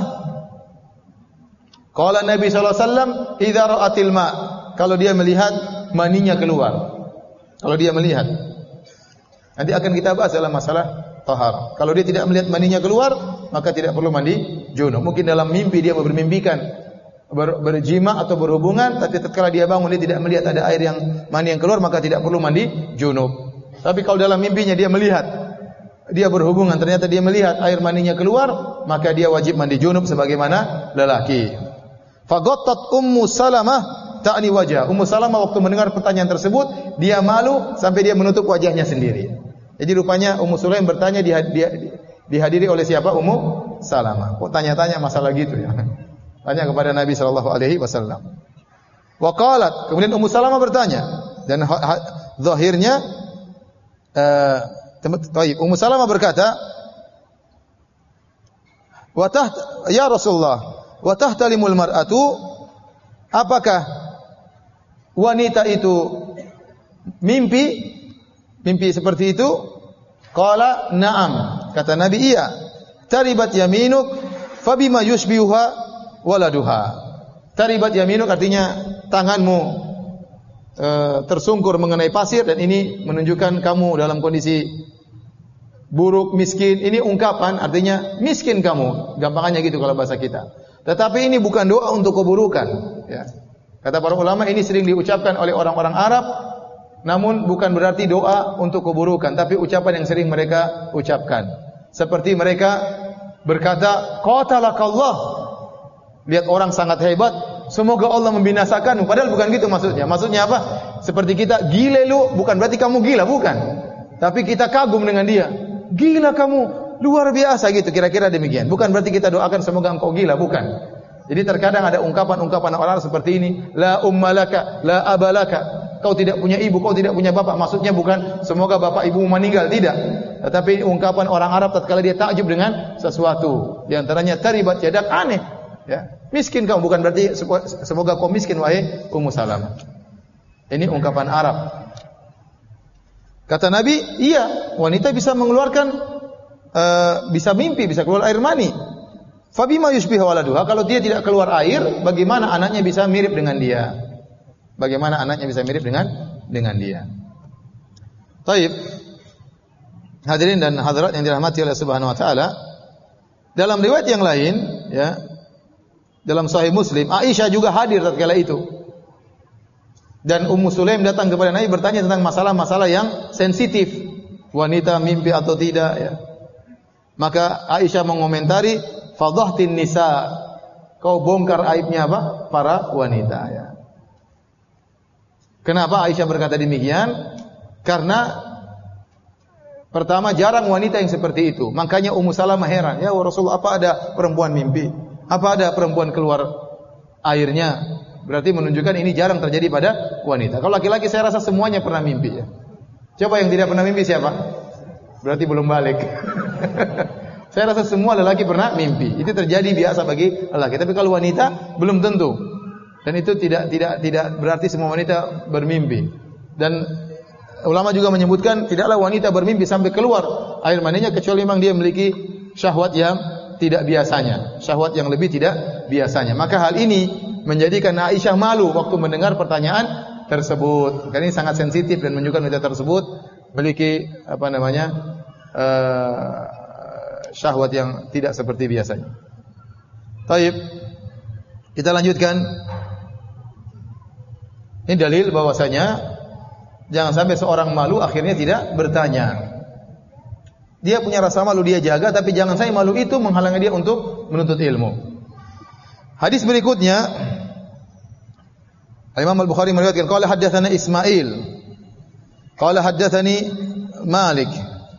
Qala Nabi sallallahu alaihi wasallam, idza ra'atil ma', kalau dia melihat maninya keluar. Kalau dia melihat. Nanti akan kita bahas dalam masalah tahar. Kalau dia tidak melihat maninya keluar, maka tidak perlu mandi junub. Mungkin dalam mimpi dia bermimpikan ber, berjima atau berhubungan, tapi tatkala dia bangun dia tidak melihat ada air yang mani yang keluar, maka tidak perlu mandi junub. Tapi kalau dalam mimpinya dia melihat dia berhubungan, ternyata dia melihat air maninya keluar, maka dia wajib mandi junub sebagaimana lelaki. Faghattat Ummu Salamah ta'ni wajah. Ummu Salamah waktu mendengar pertanyaan tersebut, dia malu sampai dia menutup wajahnya sendiri. Jadi rupanya Ummu Sulaim bertanya, dia, dia, dihadiri oleh siapa? Ummu Salamah. Kok tanya-tanya masalah gitu ya? Tanya kepada Nabi sallallahu alaihi wasallam. Wa qalat, kemudian Ummu Salamah bertanya, dan ha, ha, zahirnya uh, baik, Ummu Salamah berkata, "Wa taht ya Rasulullah, wa tahtalimul mar'atu?" Apakah wanita itu mimpi mimpi seperti itu? Qala na'am. Kata Nabi, iya. Taribat yaminuk fabima yushbihuha waladuha. Taribat yaminuk artinya tanganmu e, tersungkur mengenai pasir, dan ini menunjukkan kamu dalam kondisi buruk, miskin. Ini ungkapan artinya miskin kamu, gampangannya gitu kalau bahasa kita. Tetapi ini bukan doa untuk keburukan, ya. Kata para ulama, ini sering diucapkan oleh orang-orang Arab, namun bukan berarti doa untuk keburukan, tapi ucapan yang sering mereka ucapkan. Seperti mereka berkata, "Qatalakallah." Lihat orang sangat hebat, semoga Allah membinasakanmu. Padahal bukan gitu maksudnya. Maksudnya apa? Seperti kita, "Gile lu," bukan berarti kamu gila, bukan. Tapi kita kagum dengan dia. "Gila kamu, luar biasa," gitu, kira-kira demikian. Bukan berarti kita doakan semoga engkau gila, bukan. Jadi terkadang ada ungkapan-ungkapan orang seperti ini, "La ummalaka, la abalaka." Kau tidak punya ibu, kau tidak punya bapak. Maksudnya bukan semoga bapak ibumu meninggal, tidak. Tetapi ungkapan orang Arab tatkala dia takjub dengan sesuatu. Di antaranya taribat yadak, aneh, ya. Miskin kamu, bukan berarti semoga kau miskin wahai Ummu Salamah. Ini ungkapan Arab. Kata Nabi, iya, wanita bisa mengeluarkan uh, bisa mimpi, bisa keluar air mani. Fabima yushbihu waladuha, kalau dia tidak keluar air, bagaimana anaknya bisa mirip dengan dia? Bagaimana anaknya bisa mirip dengan dengan dia? Taib. Hadirin dan hadirat yang dirahmati oleh Subhanahu wa taala, dalam riwayat yang lain, ya, dalam Sahih Muslim, Aisyah juga hadir tatkala itu. Dan Ummu Sulaim datang kepada Nabi bertanya tentang masalah-masalah yang sensitif, wanita mimpi atau tidak, ya. Maka Aisyah mengomentari, "Fadhahtin nisa." Kau bongkar aibnya apa? Para wanita, ya. Kenapa Aisyah berkata demikian? Karena Pertama, jarang wanita yang seperti itu. Makanya Ummu Salamah heran, "Ya Rasulullah, apa ada perempuan mimpi? Apa ada perempuan keluar airnya?" Berarti menunjukkan ini jarang terjadi pada wanita. Kalau laki-laki saya rasa semuanya pernah mimpi ya. Coba yang tidak pernah mimpi siapa? Berarti belum balik. Saya rasa semua lelaki pernah mimpi. Itu terjadi biasa bagi lelaki. Tapi kalau wanita belum tentu. Dan itu tidak tidak tidak berarti semua wanita bermimpi. Dan ulama juga menyebutkan tidaklah wanita bermimpi sampai keluar air maninya kecuali memang dia memiliki syahwat yang tidak biasanya, syahwat yang lebih tidak biasanya. Maka hal ini menjadikan Aisyah malu waktu mendengar pertanyaan tersebut. Karena ini sangat sensitif dan menunjukkan wanita tersebut memiliki apa namanya uh, syahwat yang tidak seperti biasanya. Baik, kita lanjutkan. Ini dalil bahwasanya jangan sampai seorang malu akhirnya tidak bertanya. Dia punya rasa malu, dia jaga, tapi jangan sampai malu itu menghalangi dia untuk menuntut ilmu. Hadis berikutnya, Imam Al-Bukhari meriwayatkan, qala haddatsana Ismail, qala haddatsani Malik,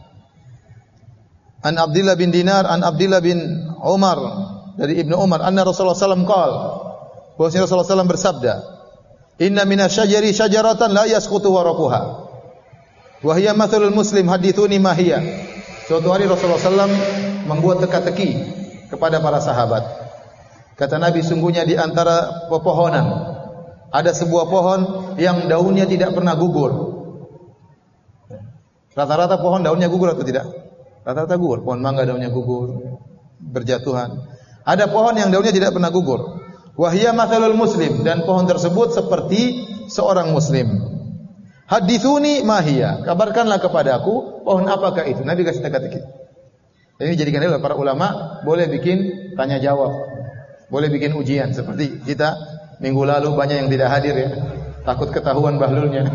an Abdullah bin Dinar, an Abdullah bin Umar, dari Ibnu Umar, anna Rasulullah sallallahu alaihi wasallam qala, bahwasanya Rasulullah sallallahu alaihi wasallam bersabda, inna minasyajari syajaratan la yasqutu waraquha wa hiya mathalul muslim hadithuni ma hiya. Suatu hari Rasulullah sallallahu alaihi wasallam membuat teka-teki kepada para sahabat. Kata Nabi, sungguhnya di antara pepohonan ada sebuah pohon yang daunnya tidak pernah gugur. Rata-rata pohon daunnya gugur atau tidak? Rata-rata gugur. Pohon mangga daunnya gugur, berjatuhan. Ada pohon yang daunnya tidak pernah gugur. Wahia mathalul muslim, dan pohon tersebut seperti seorang muslim. Hadithuni mahia, kabarkanlah kepadaku pohon apakah itu. Nabi kasih teka-teki. Ini jadikan oleh para ulama boleh bikin tanya jawab, boleh bikin ujian seperti kita minggu lalu banyak yang tidak hadir ya, takut ketahuan bahlulnya.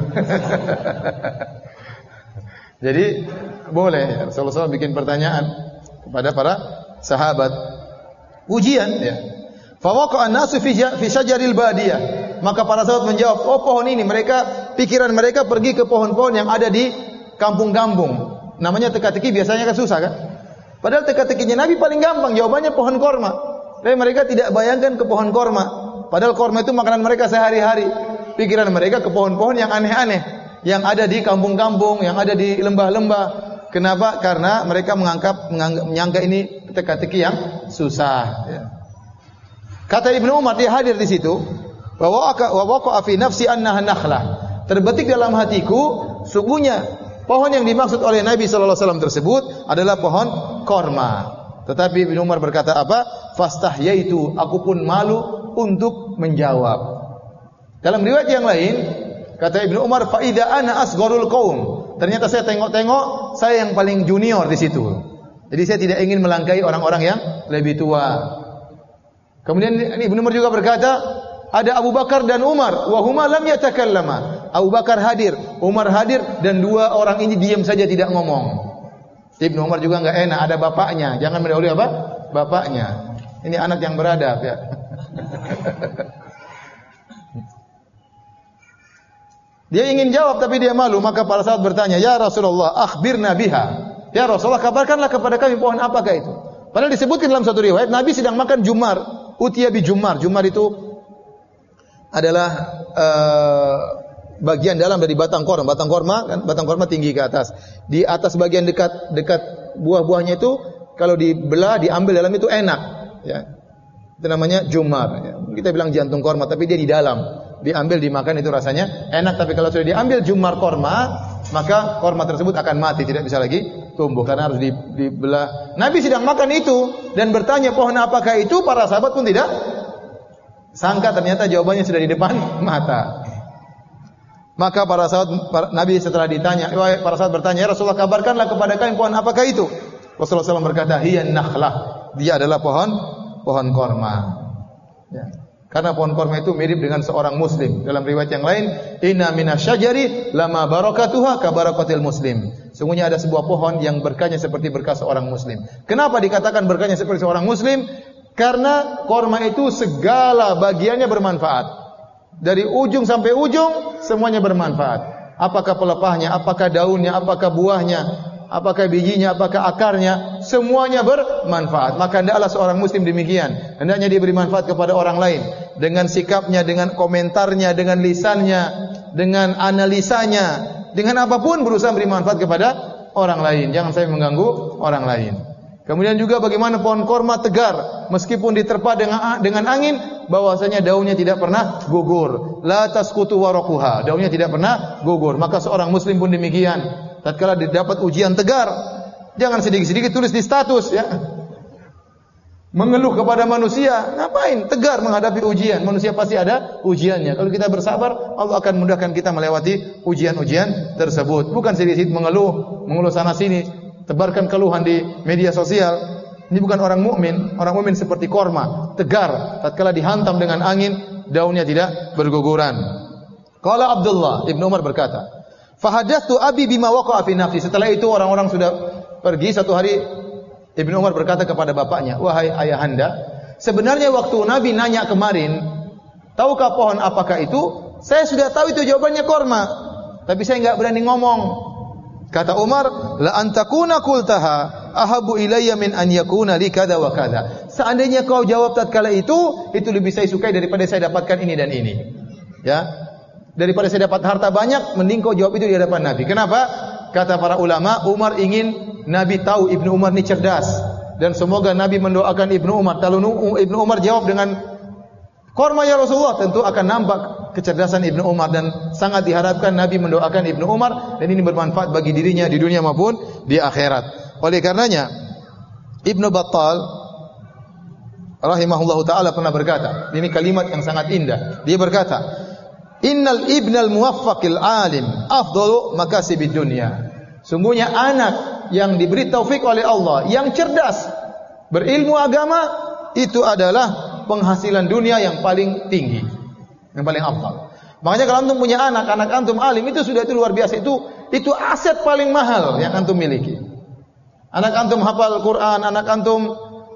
Jadi boleh Rasulullah shallallahu alaihi wasallam bikin pertanyaan kepada para sahabat, ujian ya. Fawaqa'an nasu fi syajaril badiyah. Maka para sahabat menjawab, oh pohon ini, mereka pikiran mereka pergi ke pohon-pohon yang ada di kampung-kampung. Namanya teka-teki biasanya kan susah kan? Padahal teka-tekinya Nabi paling gampang, jawabannya pohon korma. Tapi mereka tidak bayangkan ke pohon korma. Padahal korma itu makanan mereka sehari-hari. Pikiran mereka ke pohon-pohon yang aneh-aneh, yang ada di kampung-kampung, yang ada di lembah-lembah. Kenapa? Karena mereka menganggap, menganggap menyangka ini teka-teki yang susah ya. Kata Ibnu Umar, dia hadir di situ, wa waqa'a fi nafsi annaha nakhlah. Terbetik dalam hatiku, sungguhnya pohon yang dimaksud oleh Nabi sallallahu alaihi wasallam tersebut adalah pohon korma. Tetapi Ibnu Umar berkata apa? Fastahyaitu, aku pun malu untuk menjawab. Dalam riwayat yang lain, kata Ibnu Umar, fa idza ana asgharul qaum. Ternyata saya tengok-tengok, saya yang paling junior di situ. Jadi saya tidak ingin melangkahi orang-orang yang lebih tua. Kemudian Ibnu Umar juga berkata, ada Abu Bakar dan Umar, wa huma lam yatakallama. Abu Bakar hadir, Umar hadir, dan dua orang ini diam saja tidak ngomong. Ibnu Umar juga enggak enak, ada bapaknya, jangan mendahului apa? Bapaknya. Ini anak yang beradab ya. Dia ingin jawab tapi dia malu, maka para sahabat bertanya, "Ya Rasulullah, akhbirna biha." Ya Rasulullah, kabarkanlah kepada kami pohon apakah itu? Padahal disebutkan dalam satu riwayat Nabi sedang makan jumar, utiya bi jumar. Jumar itu adalah uh, bagian dalam dari batang korma. Batang korma kan, batang korma tinggi ke atas. Di atas bagian dekat dekat buah-buahnya itu kalau dibelah, diambil dalam itu enak, ya. Itu namanya jumar. Ya. Kita bilang jantung korma, tapi dia di dalam. Diambil dimakan itu rasanya enak, tapi kalau sudah diambil jumar korma, maka korma tersebut akan mati, tidak bisa lagi tumbuh karena harus dibelah. Nabi sedang makan itu dan bertanya pohon apakah itu, para sahabat pun tidak sangka ternyata jawabannya sudah di depan mata. Maka para sahabat para, Nabi setelah ditanya, para sahabat bertanya, "Ya Rasulullah, kabarkanlah kepada kami pohon apakah itu?" Rasulullah shallallahu alaihi wasallam berkata, "Hiyan nakhlah." Dia adalah pohon pohon korma. Ya. Karena pohon korma itu mirip dengan seorang muslim. Dalam riwayat yang lain, inna minasyajari lama barakatuha ka barakatil muslim. Sungguhnya ada sebuah pohon yang berkahnya seperti berkah seorang muslim. Kenapa dikatakan berkahnya seperti seorang muslim? Karena korma itu segala bagiannya bermanfaat. Dari ujung sampai ujung semuanya bermanfaat. Apakah pelepahnya, apakah daunnya, apakah buahnya, apakah bijinya, apakah akarnya, semuanya bermanfaat. Maka hendaklah seorang muslim demikian. Hendaknya dia beri manfaat kepada orang lain dengan sikapnya, dengan komentarnya, dengan lisannya, dengan analisanya, dengan apapun berusaha beri manfaat kepada orang lain. Jangan sampai mengganggu orang lain. Kemudian juga bagaimana pohon korma tegar meskipun diterpa dengan dengan angin, bahwasanya daunnya tidak pernah gugur. La tasqutu waraquha, daunnya tidak pernah gugur. Maka seorang muslim pun demikian. Tatkala didapat ujian tegar, jangan sedikit-sedikit tulis di status ya. Mengeluh kepada manusia, ngapain? Tegar menghadapi ujian. Manusia pasti ada ujiannya. Kalau kita bersabar, Allah akan mudahkan kita melewati ujian-ujian tersebut. Bukan sedikit mengeluh, mengeluh sana sini, tebarkan keluhan di media sosial. Ini bukan orang mukmin. Orang mukmin seperti korma, tegar. Tatkala dihantam dengan angin, daunnya tidak berguguran. Qala Abdullah Ibnu Umar berkata, "Fahadatsu abi bima waqa'a fi nafsi." Setelah itu orang-orang sudah pergi. Satu hari Ibnu Umar berkata kepada bapaknya, "Wahai ayahanda, sebenarnya waktu Nabi nanya kemarin, tahukah pohon apakah itu? Saya sudah tahu itu jawabannya korma, tapi saya enggak berani ngomong." Kata Umar, "La antakuna qultaha ahabu ilayya min an yakuna li kada wa kada." Seandainya kau jawab tatkala itu, itu lebih saya sukai daripada saya dapatkan ini dan ini. Ya. Daripada saya dapat harta banyak, mending kau jawab itu di hadapan Nabi. Kenapa? Kata para ulama, Umar ingin Nabi tahu Ibnu Umar ini cerdas, dan semoga Nabi mendoakan Ibnu Umar. Kalau Ibnu Umar jawab dengan korma ya Rasulullah, tentu akan nampak kecerdasan Ibnu Umar, dan sangat diharapkan Nabi mendoakan Ibnu Umar, dan ini bermanfaat bagi dirinya di dunia maupun di akhirat. Oleh karenanya Ibnu Battal rahimahullahu taala pernah berkata, ini kalimat yang sangat indah. Dia berkata, "Innal ibnal muwaffaqil alim afdalu makasibid dunya." Sungguhnya anak yang diberi taufik oleh Allah, yang cerdas, berilmu agama, itu adalah penghasilan dunia yang paling tinggi, yang paling afdal. Makanya kalau antum punya anak, anak antum alim, itu sudah itu luar biasa. Itu itu aset paling mahal yang antum miliki. Anak antum hafal Quran, anak antum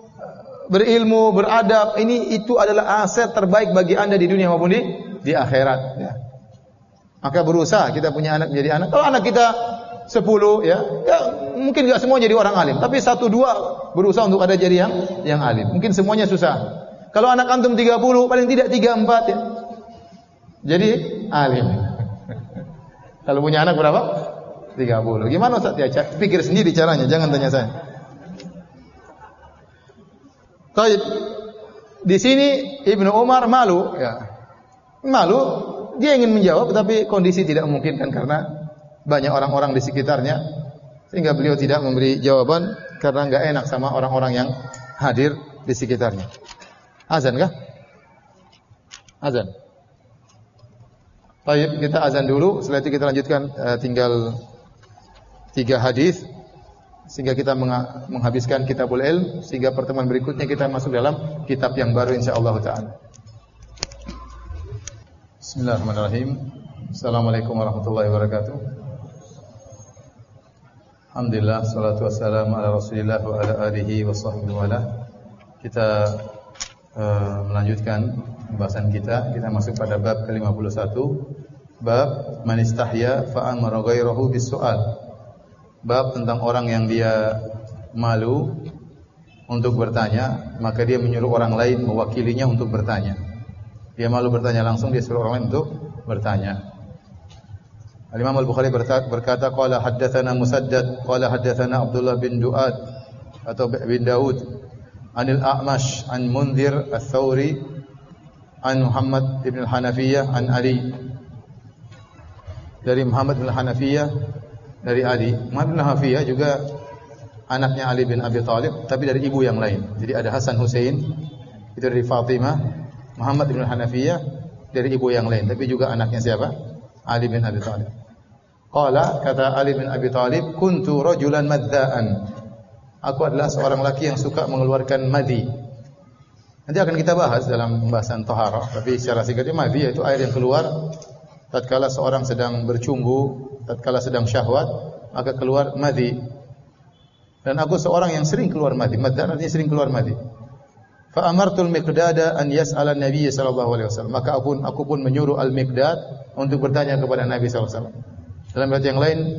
berilmu, beradab, ini itu adalah aset terbaik bagi anda di dunia maupun di di akhirat. Ya. Maka berusaha kita punya anak menjadi anak. Kalau anak kita sepuluh, ya, ya mungkin enggak semua jadi orang alim, tapi satu dua berusaha untuk ada jadi yang yang alim. Mungkin semuanya susah. Kalau anak antum tiga puluh, paling tidak tiga empat ya. Jadi alim. Kalau punya anak berapa? tiga puluh. Gimana Ustaz? Ya, pikir sendiri caranya, jangan tanya saya. Baik. Di sini Ibnu Umar malu, ya. Malu, dia ingin menjawab tapi kondisi tidak memungkinkan karena banyak orang-orang di sekitarnya, sehingga beliau tidak memberi jawaban karena enggak enak sama orang-orang yang hadir di sekitarnya. Azan kah? Azan. Baik, kita azan dulu, setelah itu kita lanjutkan. Uh, tinggal tiga hadis sehingga kita menghabiskan Kitabul Ilm, sehingga pertemuan berikutnya kita masuk dalam kitab yang baru insyaallah taala. Bismillahirrahmanirrahim. Assalamualaikum warahmatullahi wabarakatuh. Alhamdulillah, salatu wassalamu ala Rasulillah wa ala alihi wa sahbihi wa ala. Kita uh, melanjutkan pembahasan kita. Kita masuk pada bab ke lima puluh satu, bab man istahya fa amara ghairahu bis-su'al. Bab tentang orang yang dia malu untuk bertanya, maka dia menyuruh orang lain mewakilinya untuk bertanya. Dia malu bertanya langsung, dia suruh orang lain untuk bertanya. Al-Imam Al-Bukhari berkata, qala haddatsana Musaddad, qala haddatsana Abdullah bin Duad atau bin Daud, anil A'mash, an Mundhir Ats-Tsauri, an Muhammad ibn al-Hanafiyah, an Ali. Dari Muhammad bin al-Hanafiyah, dari Ali. Muhammad bin al-Hanafiyah juga anaknya Ali bin Abi Thalib, tapi dari ibu yang lain. Jadi ada Hasan Husain, itu dari Fatimah. Muhammad bin al-Hanafiyah dari ibu yang lain, tapi juga anaknya siapa? Ali bin Abi Thalib. Qala, kata Ali bin Abi Thalib, kuntu rajulan madzaan. Aku adalah seorang laki yang suka mengeluarkan madhi. Nanti akan kita bahas dalam pembahasan taharah, tapi secara singkatnya madhi yaitu air yang keluar tatkala seorang sedang bercumbu, tatkala sedang syahwat, maka keluar madhi. Dan aku seorang yang sering keluar madhi. Madzaan artinya sering keluar madhi. Fa amartul Miqdada an yas'ala an-nabiy sallallahu alaihi wasallam. Maka aku pun aku pun menyuruh Al-Miqdad untuk bertanya kepada Nabi sallallahu alaihi wasallam. Dalam riwayat yang lain,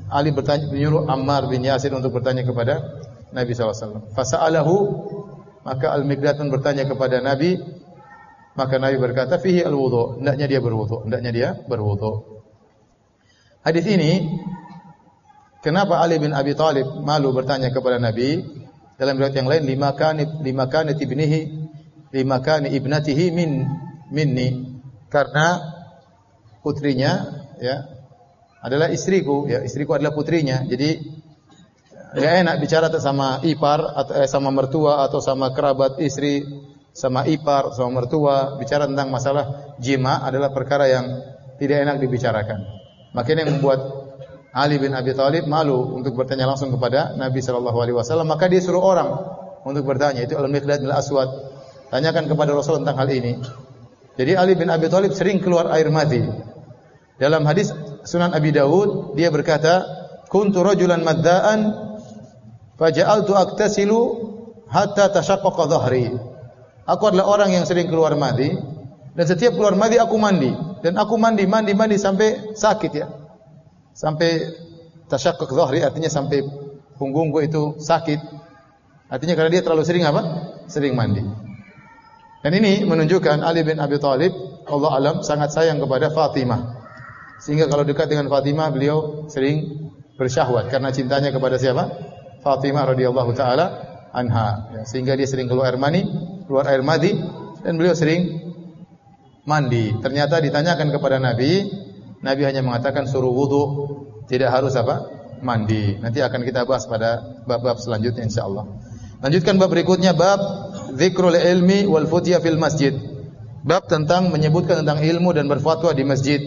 Ali bertanya, menyuruh Ammar bin Yasir untuk bertanya kepada Nabi sallallahu alaihi wasallam. Fasa'alahu, maka Al-Miqdad pun bertanya kepada Nabi, maka Nabi berkata, fihi al-wudu, hendaknya dia berwudu, hendaknya dia berwudu. Hadis ini, kenapa Ali bin Abi Thalib malu bertanya kepada Nabi? Dalam riwayat yang lain, lima kana lima kana ibnihi, lima kana ibnatihi min minni, karena putrinya ya adalah istriku, ya istriku adalah putrinya. Jadi enggak enak bicara sama ipar atau eh, sama mertua atau sama kerabat istri, sama ipar, sama mertua, bicara tentang masalah jima adalah perkara yang tidak enak dibicarakan. Makanya yang membuat Ali bin Abi Thalib malu untuk bertanya langsung kepada Nabi sallallahu alaihi wasallam, maka dia suruh orang untuk bertanya, itu Al-Miqdad bin Al-Aswad. Tanyakan kepada Rasul tentang hal ini. Jadi Ali bin Abi Thalib sering keluar air mati. Dalam hadis Sunan Abi Dawud dia berkata, "Kuntu rajulan madda'an faja'altu aktasilu hatta tashaqqaqa dhahri." Aku adalah orang yang sering keluar mandi dan setiap keluar mandi aku mandi dan aku mandi mandi mandi sampai sakit ya. Sampai tashaqqaq dhahri artinya sampai punggungku itu sakit. Artinya karena dia terlalu sering apa? Sering mandi. Dan ini menunjukkan Ali bin Abi Thalib Allah alam sangat sayang kepada Fatimah. Sehingga kalau dekat dengan Fatimah beliau sering bersyahwat karena cintanya kepada siapa? Fatimah radhiyallahu taala anha. Ya, sehingga dia sering keluar air mani, keluar air madi dan beliau sering mandi. Ternyata ditanyakan kepada Nabi, Nabi hanya mengatakan suruh wudu, tidak harus apa? Mandi. Nanti akan kita bahas pada bab-bab selanjutnya insyaallah. Lanjutkan bab berikutnya, bab dzikrul ilmi wal futya fil masjid. Bab tentang menyebutkan tentang ilmu dan berfatwa di masjid.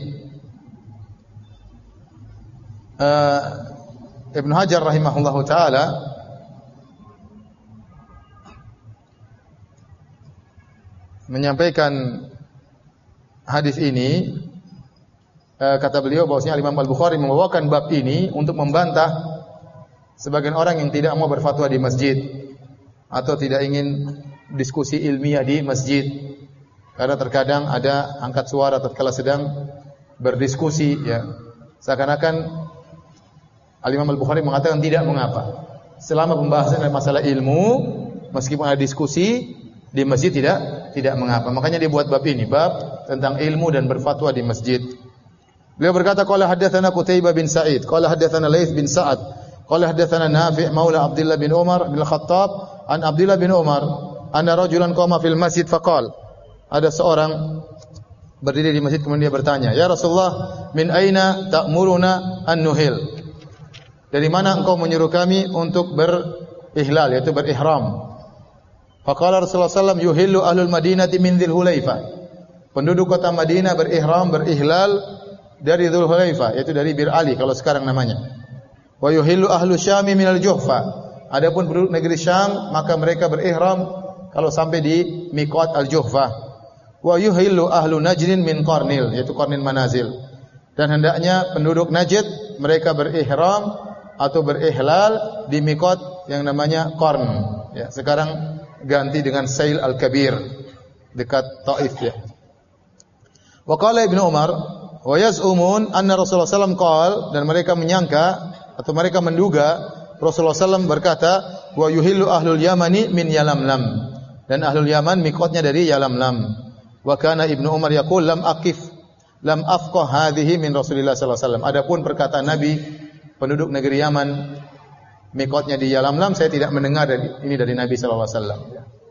Uh, Ibnu Hajar rahimahullahu taala menyampaikan hadis ini, uh, kata beliau bahwasanya Imam Al-Bukhari membawakan bab ini untuk membantah sebagian orang yang tidak mau berfatwa di masjid atau tidak ingin diskusi ilmiah di masjid. Karena terkadang ada angkat suara tatkala sedang berdiskusi ya. Seakan-akan Al-Imam Al-Bukhari mengatakan tidak mengapa. Selama pembahasan masalah ilmu, meskipun ada diskusi di masjid tidak tidak mengapa. Makanya dia buat bab ini, bab tentang ilmu dan berfatwa di masjid. Beliau berkata, qala haddatsana Qutaibah bin Sa'id, qala haddatsana Laits bin Sa'ad, qala haddatsana Nafi' maula Abdullah bin Umar bin Al-Khattab an Abdullah bin Umar anna rajulan qama fil masjid faqala. Ada seorang berdiri di masjid kemudian dia bertanya, "Ya Rasulullah, min aina ta'muruna an nuhil?" Dari mana engkau menyuruh kami untuk berihlal, yaitu berihram? Faqala Rasulullah sallallahu alaihi wasallam, yuhillu ahlul Madinati min Dzul Hulaifah. Penduduk kota Madinah berihram, berihlal dari Dzul Hulaifah, yaitu dari Bir Ali kalau sekarang namanya. Wa yuhillu ahlu Syami minal Juhfa. Adapun penduduk negeri Syam maka mereka berihram kalau sampai di miqat Al-Juhfa. Wa yuhillu ahlu Najdin min Qarnil, yaitu Qarnil Manazil. Dan hendaknya penduduk Najd mereka berihram atau berihlal di miqat yang namanya Qarn. Ya, sekarang ganti dengan Sail Al-Kabir dekat Taif ya. Wa qala Ibnu Umar wa yaz'umun anna Rasulullah sallallahu alaihi wasallam qala, dan mereka menyangka atau mereka menduga Rasulullah sallallahu alaihi wasallam berkata, wa yuhillu ahlul Yamani min Yalamlam, dan ahlul Yaman miqatnya dari Yalamlam. Wa kana Ibnu Umar yaqul lam aqif lam afqah hadhihi min Rasulillah sallallahu alaihi wasallam. Adapun perkataan Nabi penduduk negeri Yaman miqatnya di Yalamlam, saya tidak mendengar dari, ini dari Nabi sallallahu alaihi wasallam.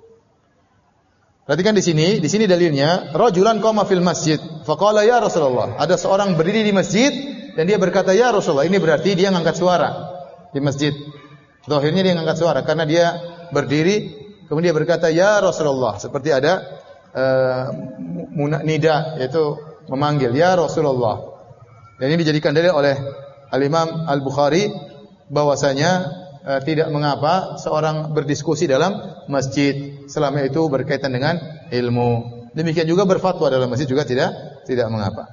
Perhatikan di sini, di sini dalilnya, rajulan qama fil masjid, faqala ya Rasulullah. Ada seorang berdiri di masjid dan dia berkata ya Rasulullah. Ini berarti dia ngangkat suara di masjid. Zahirnya dia ngangkat suara karena dia berdiri kemudian dia berkata ya Rasulullah, seperti ada uh, nida, yaitu memanggil ya Rasulullah. Dan ini dijadikan dalil oleh Al-Imam Al-Bukhari bahwasanya e, tidak mengapa seorang berdiskusi dalam masjid selama itu berkaitan dengan ilmu. Demikian juga berfatwa dalam masjid juga tidak tidak mengapa.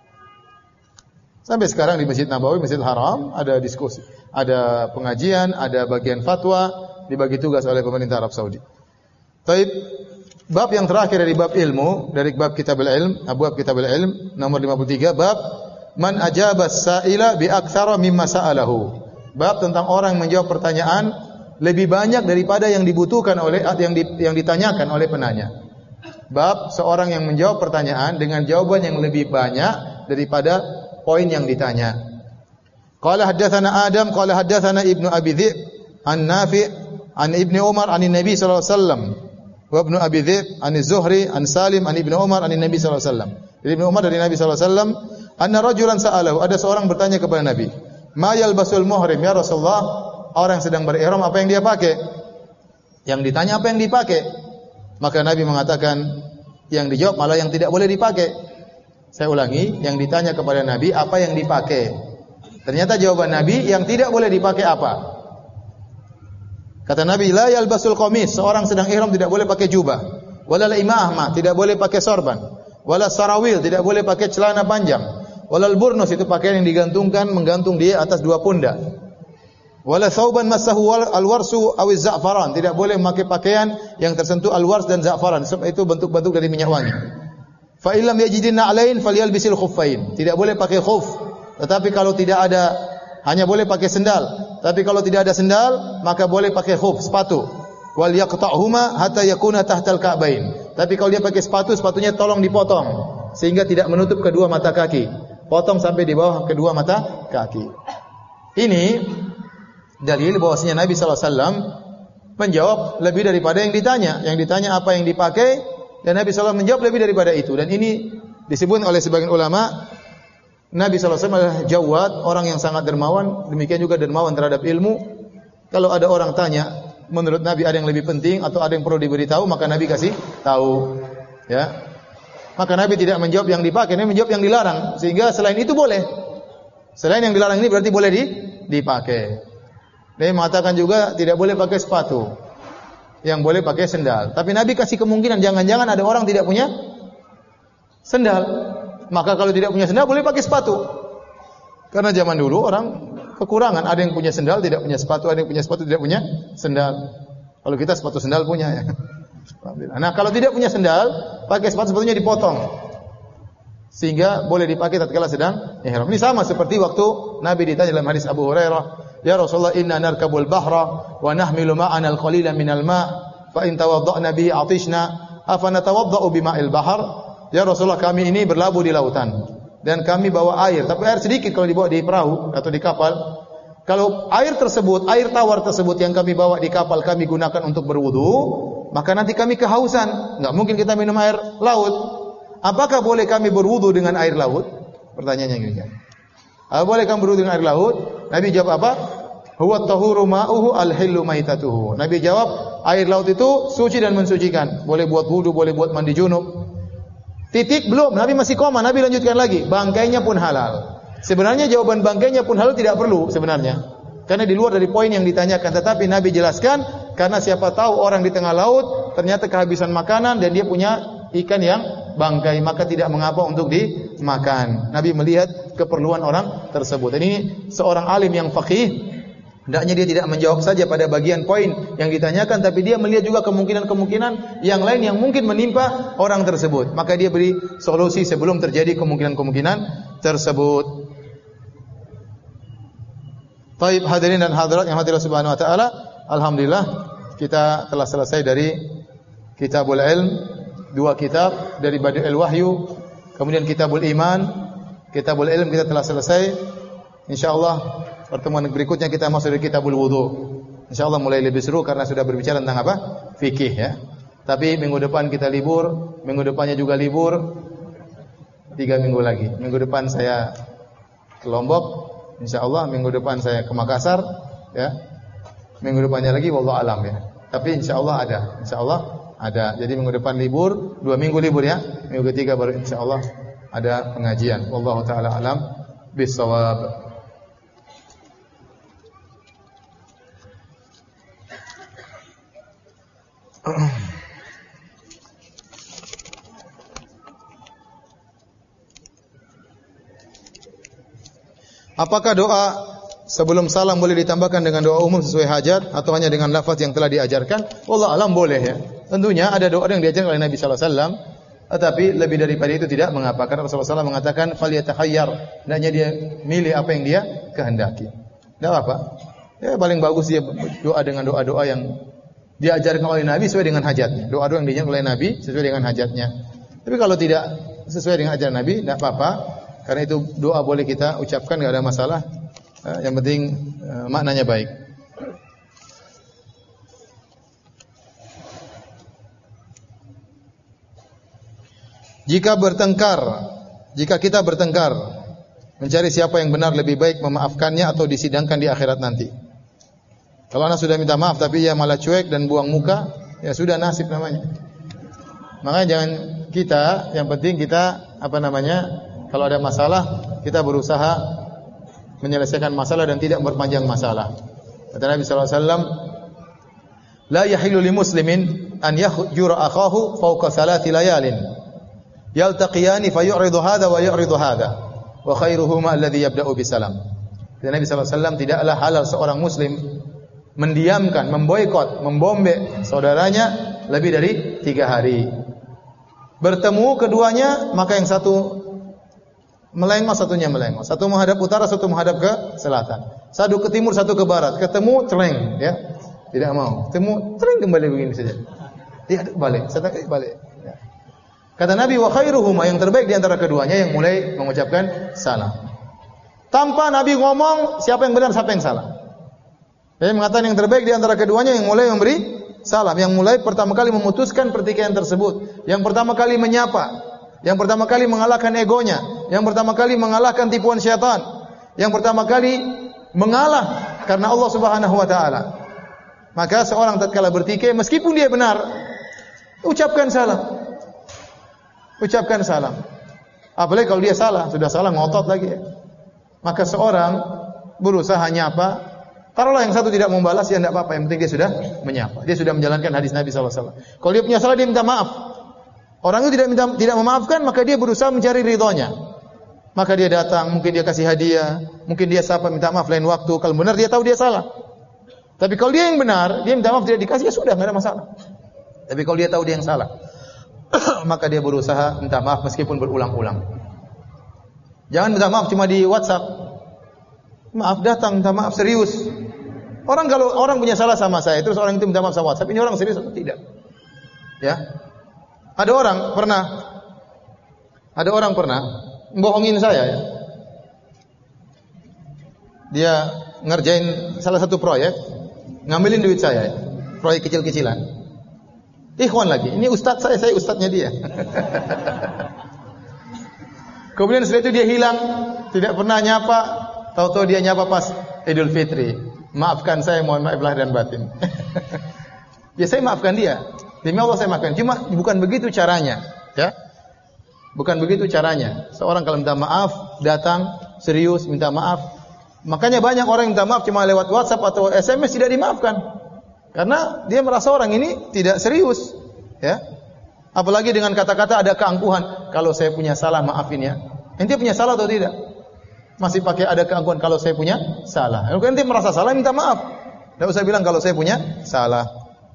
Sampai sekarang di Masjid Nabawi, Masjidil Haram ada diskusi, ada pengajian, ada bagian fatwa dibagi tugas oleh pemerintah Arab Saudi. Baik, bab yang terakhir dari bab ilmu, dari bab Kitabul Ilm, abwab Kitabul Ilm nomor lima puluh tiga, bab man ajaba as-sa'ila bi aktsara mimma sa'alahu. Bab tentang orang yang menjawab pertanyaan lebih banyak daripada yang dibutuhkan oleh yang di, yang ditanyakan oleh penanya. Bab seorang yang menjawab pertanyaan dengan jawaban yang lebih banyak daripada poin yang ditanya. Qala haddatsana Adam qala haddatsana Ibnu Abi Dzib an Nafi' an Ibnu Umar an Nabi sallallahu alaihi wasallam wa Ibnu Abi Dzib an Az-Zuhri an Salim an Ibnu Umar an Nabi sallallahu alaihi wasallam. Dari Ibnu Umar dari Nabi sallallahu alaihi wasallam, anna rajulan sa'alahu, ada seorang bertanya kepada Nabi, "Ma yalbasul muhrim ya Rasulullah?" Orang yang sedang berihram apa yang dia pakai? Yang ditanya apa yang dipakai? Maka Nabi mengatakan, yang dijawab malah yang tidak boleh dipakai. Saya ulangi, yang ditanya kepada Nabi apa yang dipakai. Ternyata jawaban Nabi yang tidak boleh dipakai apa? Kata Nabi, la yalbasul qamis, seorang sedang ihram tidak boleh pakai jubah. Wala imamah, tidak boleh pakai sorban. Wala sarawil, tidak boleh pakai celana panjang. Wala burnus, itu pakaian yang digantungkan menggantung dia atas dua pundak. Wala thawban massahu alwarsu awiz za'faran, tidak boleh memakai pakaian yang tersentuh alwars dan za'faran, sebab itu bentuk-bentuk dari minyak wangi. Fa illam yajidin na'lain falyalbisil khuffain, tidak boleh pakai khuf, tetapi kalau tidak ada hanya boleh pakai sendal, tapi kalau tidak ada sendal maka boleh pakai khuf, sepatu. Wal yaqta'huma hatta yakuna tahtal ka'bain, tapi kalau dia pakai sepatu, sepatunya tolong dipotong sehingga tidak menutup kedua mata kaki, potong sampai di bawah kedua mata kaki. Ini dalil bahwasanya Nabi sallallahu alaihi wasallam menjawab lebih daripada yang ditanya. Yang ditanya apa yang dipakai, dan Nabi sallallahu alaihi wasallam menjawab lebih daripada itu. Dan ini disebut oleh sebagian ulama, Nabi sallallahu alaihi wasallam adalah jawad, orang yang sangat dermawan, demikian juga dermawan terhadap ilmu. Kalau ada orang tanya, menurut Nabi ada yang lebih penting atau ada yang perlu diberitahu, maka Nabi kasih tahu. Ya. Maka Nabi tidak menjawab yang dipakai, Nabi menjawab yang dilarang. Sehingga selain itu boleh. Selain yang dilarang ini berarti boleh di, dipakai. Dia mengatakan juga tidak boleh pakai sepatu, yang boleh pakai sendal. Tapi Nabi kasih kemungkinan, jangan-jangan ada orang tidak punya sendal, maka kalau tidak punya sendal boleh pakai sepatu. Karena zaman dulu orang kekurangan, ada yang punya sendal tidak punya sepatu, ada yang punya sepatu tidak punya sendal. Kalau kita sepatu sendal punya ya. Nah kalau tidak punya sendal, pakai sepatu, sepatunya dipotong sehingga boleh dipakai tatkala sedang ihram. Ini sama seperti waktu Nabi ditanya dalam hadis Abu Hurairah, "Ya Rasulullah, inna narkabul bahra wa nahmilu ma'ana al-qalila minal ma' fa in tawadda'na bihi 'atishna afa natawadda'u bima'il bahr?" Ya Rasulullah, kami ini berlabuh di lautan dan kami bawa air, tapi air sedikit kalau dibawa di perahu atau di kapal. Kalau air tersebut, air tawar tersebut yang kami bawa di kapal kami gunakan untuk berwudu, maka nanti kami kehausan. Enggak mungkin kita minum air laut. Apakah boleh kami berwudu dengan air laut? Pertanyaannya gini kan. Apa boleh kami berwudu dengan air laut? Nabi jawab apa? Huwa tahuru ma'uhu al-hillu maitatuhu. Nabi jawab, air laut itu suci dan mensucikan. Boleh buat wudu, boleh buat mandi junub. Titik belum, Nabi masih koma, Nabi lanjutkan lagi. Bangkainya pun halal. Sebenarnya jawaban bangkainya pun halal tidak perlu sebenarnya. Karena di luar dari poin yang ditanyakan, tetapi Nabi jelaskan karena siapa tahu orang di tengah laut ternyata kehabisan makanan dan dia punya ikan yang bangkai, maka tidak mengapa untuk dimakan. Nabi melihat keperluan orang tersebut. Dan ini seorang alim yang faqih, hendaknya dia tidak menjawab saja pada bagian poin yang ditanyakan, tapi dia melihat juga kemungkinan-kemungkinan yang lain yang mungkin menimpa orang tersebut. Maka dia beri solusi sebelum terjadi kemungkinan-kemungkinan tersebut. Taib hadirin dan hadirat yang hadirat subhanahu wa ta'ala, alhamdulillah kita telah selesai dari Kitabul Ilm, dua kitab dari Badi'ul Wahyu, kemudian Kitabul Iman, Kitabul Ilm kita telah selesai. Insyaallah pertemuan berikutnya kita masuk dari Kitabul Wudu. Insyaallah mulai lebih seru karena sudah berbicara tentang apa? Fikih ya. Tapi minggu depan kita libur, minggu depannya juga libur. Tiga minggu lagi. Minggu depan saya ke Lombok, insyaallah minggu depan saya ke Makassar ya. Minggu depannya lagi wallahu alam ya. Tapi insyaallah ada. Insyaallah ada. Jadi minggu depan libur, dua minggu libur ya. Minggu ketiga baru insyaallah ada pengajian. Wallahu taala alam bisawab. Apakah doa sebelum salam boleh ditambahkan dengan doa umum sesuai hajat atau hanya dengan lafaz yang telah diajarkan? Wallah alam boleh ya. Tentunya ada doa yang diajarkan oleh Nabi sallallahu alaihi wasallam Tetapi lebih daripada itu tidak mengapa, karena Rasulullah shallallahu alaihi wasallam mengatakan falyatahayyar, hendaknya dia milih apa yang dia kehendaki. Tidak apa. Ya paling bagus dia doa dengan doa-doa yang diajarkan oleh Nabi sesuai dengan hajatnya. Doa-doa yang diajarkan oleh Nabi sesuai dengan hajatnya. Tapi kalau tidak sesuai dengan ajaran Nabi, tidak apa-apa. Karena itu doa boleh kita ucapkan, tidak ada masalah. Yang penting maknanya baik. Jika bertengkar, jika kita bertengkar, mencari siapa yang benar lebih baik memaafkannya atau disidangkan di akhirat nanti. Kalau anak sudah minta maaf tapi ia malah cuek dan buang muka, ya sudah nasib namanya. Makanya jangan kita, yang penting kita apa namanya? Kalau ada masalah, kita berusaha menyelesaikan masalah dan tidak memperpanjang masalah. Kata Nabi sallallahu alaihi wasallam, "La yahillu li muslimin an yahjura akhahu fawqa thalathi layalin. Yaltaqiyani fayu'ridu hadha wa yu'ridu hadha. Wa khairuhuma alladhi yabda'u bisalam." Kata Nabi sallallahu alaihi wasallam, tidaklah halal seorang muslim mendiamkan, memboikot, membombe saudaranya lebih dari tiga hari. Bertemu keduanya, maka yang satu melengos, satunya melengos. Satu menghadap utara, satu menghadap ke selatan. Satu ke timur, satu ke barat. Ketemu, celeng, ya. Tidak mau. Ketemu, celeng kembali begini saja. Dia balik, setelah balik. Ya. Kata Nabi, wa khairuhuma, yang terbaik di antara keduanya yang mulai mengucapkan salam. Tanpa Nabi ngomong siapa yang benar, siapa yang salah. Dia mengatakan yang terbaik di antara keduanya yang mulai memberi salam, yang mulai pertama kali memutuskan pertikaian tersebut, yang pertama kali menyapa, yang pertama kali mengalahkan egonya, yang pertama kali mengalahkan tipuan syaitan, yang pertama kali mengalah karena Allah Subhanahu wa taala. Maka seorang tatkala bertikai meskipun dia benar, ucapkan salam. Ucapkan salam. Apalagi kalau dia salah, sudah salah ngotot lagi. Maka seorang berusaha nyapa. Taruhlah yang satu tidak membalas, ya tidak apa-apa. Yang penting dia sudah menyapa. Dia sudah menjalankan hadis Nabi sallallahu alaihi wasallam. Kalau dia punya salah, dia minta maaf. Orang itu tidak minta, tidak memaafkan, maka dia berusaha mencari ridhonya. Maka dia datang, mungkin dia kasih hadiah, mungkin dia sapa minta maaf lain waktu. Kalau benar dia tahu dia salah. Tapi kalau dia yang benar, dia minta maaf tidak dikasih, ya sudah, tidak ada masalah. Tapi kalau dia tahu dia yang salah, maka dia berusaha minta maaf meskipun berulang-ulang. Jangan minta maaf cuma di WhatsApp. Maaf datang, minta maaf serius. Orang kalau orang punya salah sama saya, terus orang itu minta maaf sama WhatsApp, ini orang serius atau tidak? Ya. Ada orang pernah ada orang pernah membohongin saya ya. Dia ngerjain salah satu proyek, ngambilin duit saya, ya. Proyek kecil-kecilan. Ikhwan lagi, ini ustaz saya, saya ustaznya dia. Kemudian setelah itu dia hilang, tidak pernah nyapa. Tahu-tahu dia nyapa pas Idul Fitri. Maafkan saya, mohon maaf lahir dan batin. Ya saya maafkan dia. Demi Allah saya maafkan. Cuma bukan begitu caranya, ya. Bukan begitu caranya. Seorang kalau minta maaf, datang serius minta maaf. Makanya banyak orang yang minta maaf cuma lewat WhatsApp atau S M S tidak dimaafkan. Karena dia merasa orang ini tidak serius, ya. Apalagi dengan kata-kata ada keangkuhan. Kalau saya punya salah, maafin ya. Ente punya salah atau tidak? Masih pakai ada keangkuhan kalau saya punya salah. Kalau ente merasa salah, minta maaf. Tidak usah bilang kalau saya punya salah.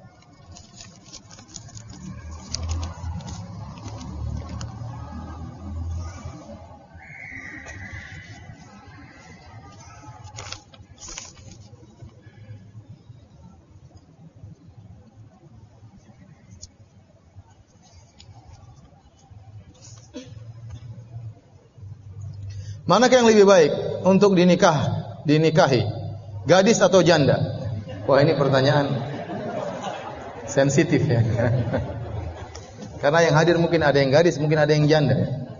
Manakah yang lebih baik untuk dinikah, dinikahi? Gadis atau janda? Wah, ini pertanyaan sensitif ya. Karena yang hadir mungkin ada yang gadis, mungkin ada yang janda.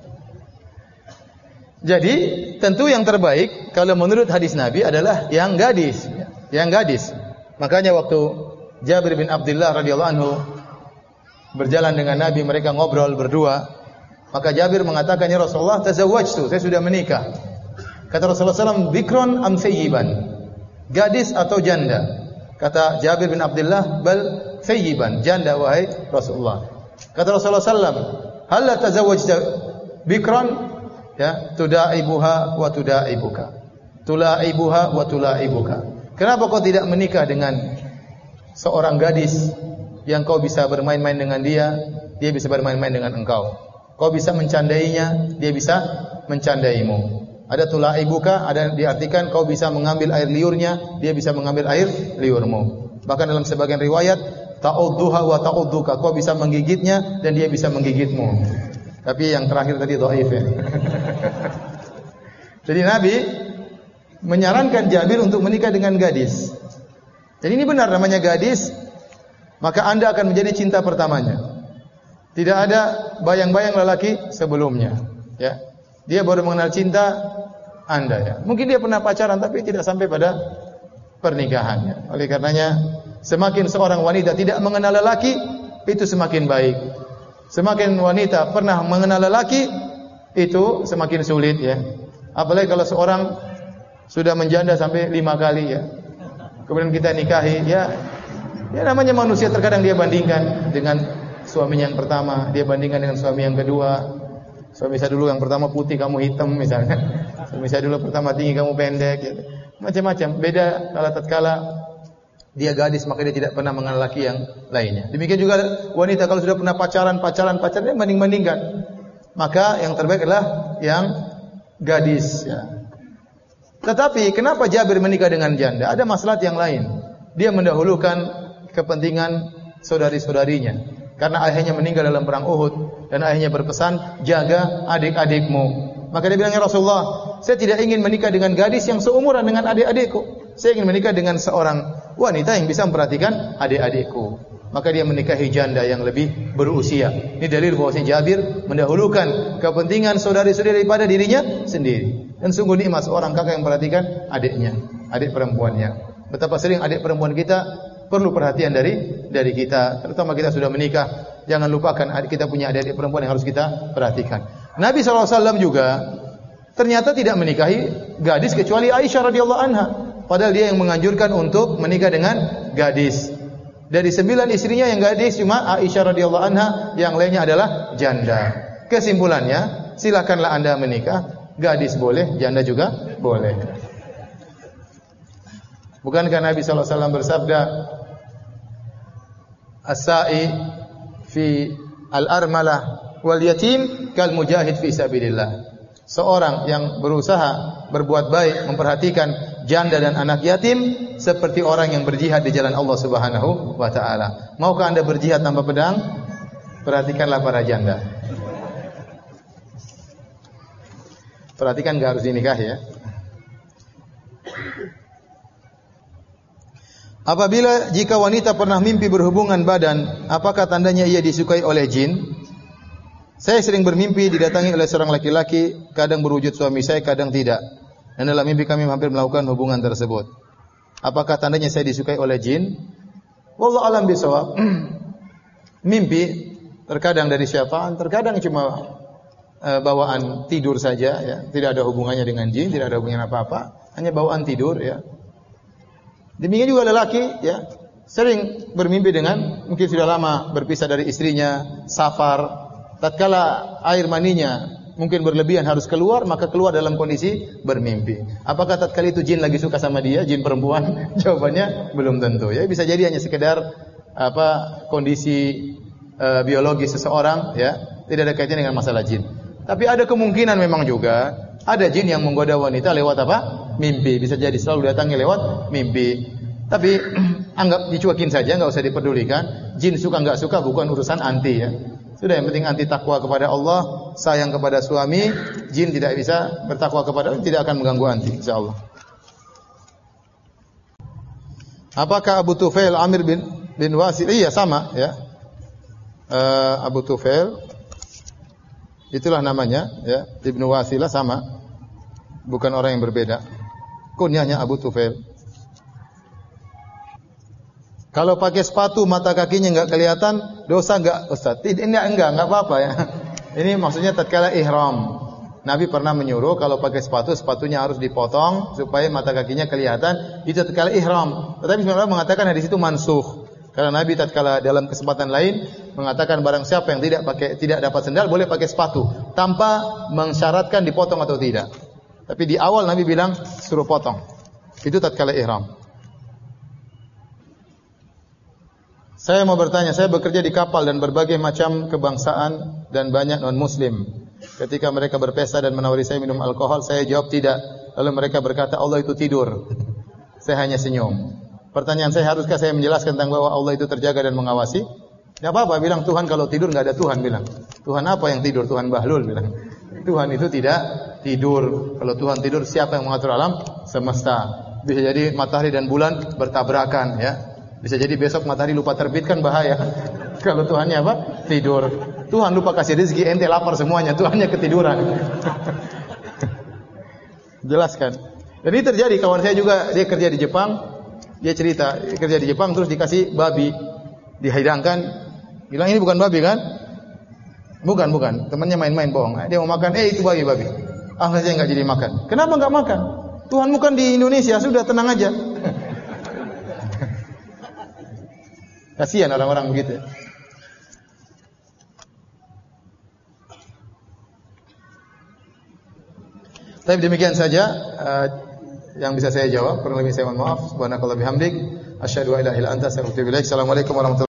Jadi, tentu yang terbaik kalau menurut hadis Nabi adalah yang gadis, yang gadis. Makanya waktu Jabir bin Abdullah radhiyallahu anhu berjalan dengan Nabi, mereka ngobrol berdua. Maka Jabir mengatakan, ya Rasulullah, tazawwajtu, saya sudah menikah. Kata Rasulullah sallallahu alaihi wasallam, bikron am thayyiban, gadis atau janda? Kata Jabir bin Abdullah, bal thayyiban, janda wahai Rasulullah. Kata Rasulullah sallallahu alaihi wasallam, hal la tazawwajta bikron, ya, tudaibuha wa tudaibuka, tulaibuha wa tulaibuka. Kenapa kau tidak menikah dengan seorang gadis yang kau bisa bermain-main dengan dia, dia bisa bermain-main dengan engkau. Kau bisa mencandainya, dia bisa mencandaimu. Ada tulaibuka, ada diartikan kau bisa mengambil air liurnya, dia bisa mengambil air liurmu. Bahkan dalam sebagian riwayat, ta'udduha wa ta'udduka, kau bisa menggigitnya dan dia bisa menggigitmu. Tapi yang terakhir tadi dhaif ya. Jadi Nabi menyarankan Jabir untuk menikah dengan gadis. Jadi ini benar namanya gadis, maka Anda akan menjadi cinta pertamanya. Tidak ada bayang-bayang lelaki sebelumnya, ya. Dia baru mengenal cinta Anda ya. Mungkin dia pernah pacaran tapi tidak sampai pada pernikahannya. Oleh karenanya, semakin seorang wanita tidak mengenal lelaki, itu semakin baik. Semakin wanita pernah mengenal lelaki, itu semakin sulit ya. Apalagi kalau seorang sudah menjanda sampai lima kali ya. Kemudian kita nikahi ya. Ya namanya manusia, terkadang dia bandingkan dengan suaminya yang pertama, dia bandingkan dengan suami yang kedua. Suami saya dulu yang pertama putih, kamu hitam misalnya. Suami saya dulu pertama tinggi, kamu pendek gitu. Macam-macam. Beda kalau tatkala dia gadis, maka dia tidak pernah mengenal laki yang lainnya. Demikian juga wanita kalau sudah pernah pacaran, pacaran, pacaran, dia banding-bandingkan. Maka yang terbaik adalah yang gadis ya. Tetapi kenapa Jabir menikah dengan janda? Ada maslahat yang lain. Dia mendahulukan kepentingan saudari-saudarinya. Karena ayahnya meninggal dalam perang Uhud dan ayahnya berpesan, jaga adik-adikmu. Maka dia bilang, ya Rasulullah, saya tidak ingin menikah dengan gadis yang seumuran dengan adik-adikku. Saya ingin menikah dengan seorang wanita yang bisa memperhatikan adik-adikku. Maka dia menikahi janda yang lebih berusia. Ini dalil bahwa si Jabir mendahulukan kepentingan saudari-saudari daripada dirinya sendiri. Dan sungguh nikmat seorang kakak yang memperhatikan adiknya, adik perempuannya. Betapa sering adik perempuan kita perlu perhatian dari dari kita, terutama kita sudah menikah. Jangan lupakan kita punya adik-adik perempuan yang harus kita perhatikan. Nabi shallallahu alaihi wasallam juga ternyata tidak menikahi gadis kecuali Aisyah radhiyallahu anha. Padahal dia yang menganjurkan untuk menikah dengan gadis. Dari sembilan istrinya yang gadis cuma Aisyah radhiyallahu anha, yang lainnya adalah janda. Kesimpulannya, silakanlah Anda menikah, gadis boleh, janda juga boleh. Bukankah Nabi shallallahu alaihi wasallam bersabda, as-sa'i fi al-armalah wal yatim kal mujahid fi sabilillah. Seorang yang berusaha berbuat baik, memperhatikan janda dan anak yatim seperti orang yang berjihad di jalan Allah Subhanahu wa taala. Maukah Anda berjihad tanpa pedang? Perhatikanlah para janda. Perhatikan, enggak harus dinikahi ya. Apabila jika wanita pernah mimpi berhubungan badan, apakah tandanya ia disukai oleh jin? Saya sering bermimpi didatangi oleh seorang laki-laki, kadang berwujud suami saya, kadang tidak. Dan dalam mimpi kami hampir melakukan hubungan tersebut. Apakah tandanya saya disukai oleh jin? Wallahu a'lam bishawab. Mimpi terkadang dari syaitan, terkadang cuma uh, bawaan tidur saja ya, tidak ada hubungannya dengan jin, tidak ada hubungan apa-apa, hanya bawaan tidur ya. Demikian juga lelaki ya, sering bermimpi dengan mungkin sudah lama berpisah dari istrinya, safar, tatkala air maninya mungkin berlebihan harus keluar, maka keluar dalam kondisi bermimpi. Apakah tatkala itu jin lagi suka sama dia, jin perempuan? Jawabannya belum tentu ya, bisa jadi hanya sekedar apa kondisi uh, biologis seseorang ya, tidak ada kaitannya dengan masalah jin. Tapi ada kemungkinan memang juga ada jin yang menggoda wanita lewat apa? Mimpi. Bisa jadi selalu datangi lewat mimpi. Tapi anggap dicuekin saja, enggak usah dipedulikan. Jin suka enggak suka bukan urusan anti ya. Sudah, yang penting anti takwa kepada Allah, sayang kepada suami, jin tidak bisa bertakwa kepada Allah, tidak akan mengganggu anti insyaallah. Apakah Abu Tufail Amir bin bin Wasil? Iya sama ya. Uh, Abu Tufail itulah namanya ya, Ibnu Wasilah sama. Bukan orang yang berbeda. Kunyahnya Abu Tufail. Kalau pakai sepatu mata kakinya enggak kelihatan, dosa enggak Ustaz? Tidak, enggak, enggak, enggak apa-apa ya. Ini maksudnya tatkala ihram. Nabi pernah menyuruh kalau pakai sepatu, sepatunya harus dipotong supaya mata kakinya kelihatan. Itu tatkala ihram. Tetapi sebenarnya mengatakan hadis itu mansukh. Karena Nabi tatkala dalam kesempatan lain mengatakan barang siapa yang tidak pakai tidak dapat sendal boleh pakai sepatu tanpa mensyaratkan dipotong atau tidak. Tapi di awal Nabi bilang suruh potong. Itu tatkala ihram. Saya mau bertanya, saya bekerja di kapal dan berbagai macam kebangsaan dan banyak non-muslim. Ketika mereka berpesta dan menawari saya minum alkohol, saya jawab tidak. Lalu mereka berkata, Allah itu tidur. Saya hanya senyum. Pertanyaan saya, haruskah saya menjelaskan tentang bahwa Allah itu terjaga dan mengawasi? Ya apa-apa, bilang Tuhan kalau tidur enggak ada Tuhan, bilang. Tuhan apa yang tidur? Tuhan Bahlul, bilang. Tuhan itu tidak tidur. Kalau Tuhan tidur, siapa yang mengatur alam semesta? Bisa jadi matahari dan bulan bertabrakan, ya. Bisa jadi besok matahari lupa terbit, kan bahaya. Kalau Tuhannya apa? Tidur. Tuhan lupa kasih rezeki, ente lapar semuanya. Tuhannya ketiduran. Jelaskan. Dan ini terjadi, kawan saya juga, dia kerja di Jepang. Dia cerita, dia kerja di Jepang terus dikasih babi. Dihidangkan. Bilang ini bukan babi kan? Bukan, bukan. Temannya main-main bohong. Dia mau makan, eh itu babi-babi. Ah, saya enggak jadi makan. Kenapa enggak makan? Tuhan bukan di Indonesia, sudah tenang aja. Kasihan orang-orang begitu. Tapi demikian saja uh, yang bisa saya jawab. Kurang lebih saya mohon maaf. Subhanakallah bihamdik. Asyhadu an la ilaha illa anta astaghfiruka wa atubu ilaik. Assalamualaikum warahmatullahi wabarakatuh.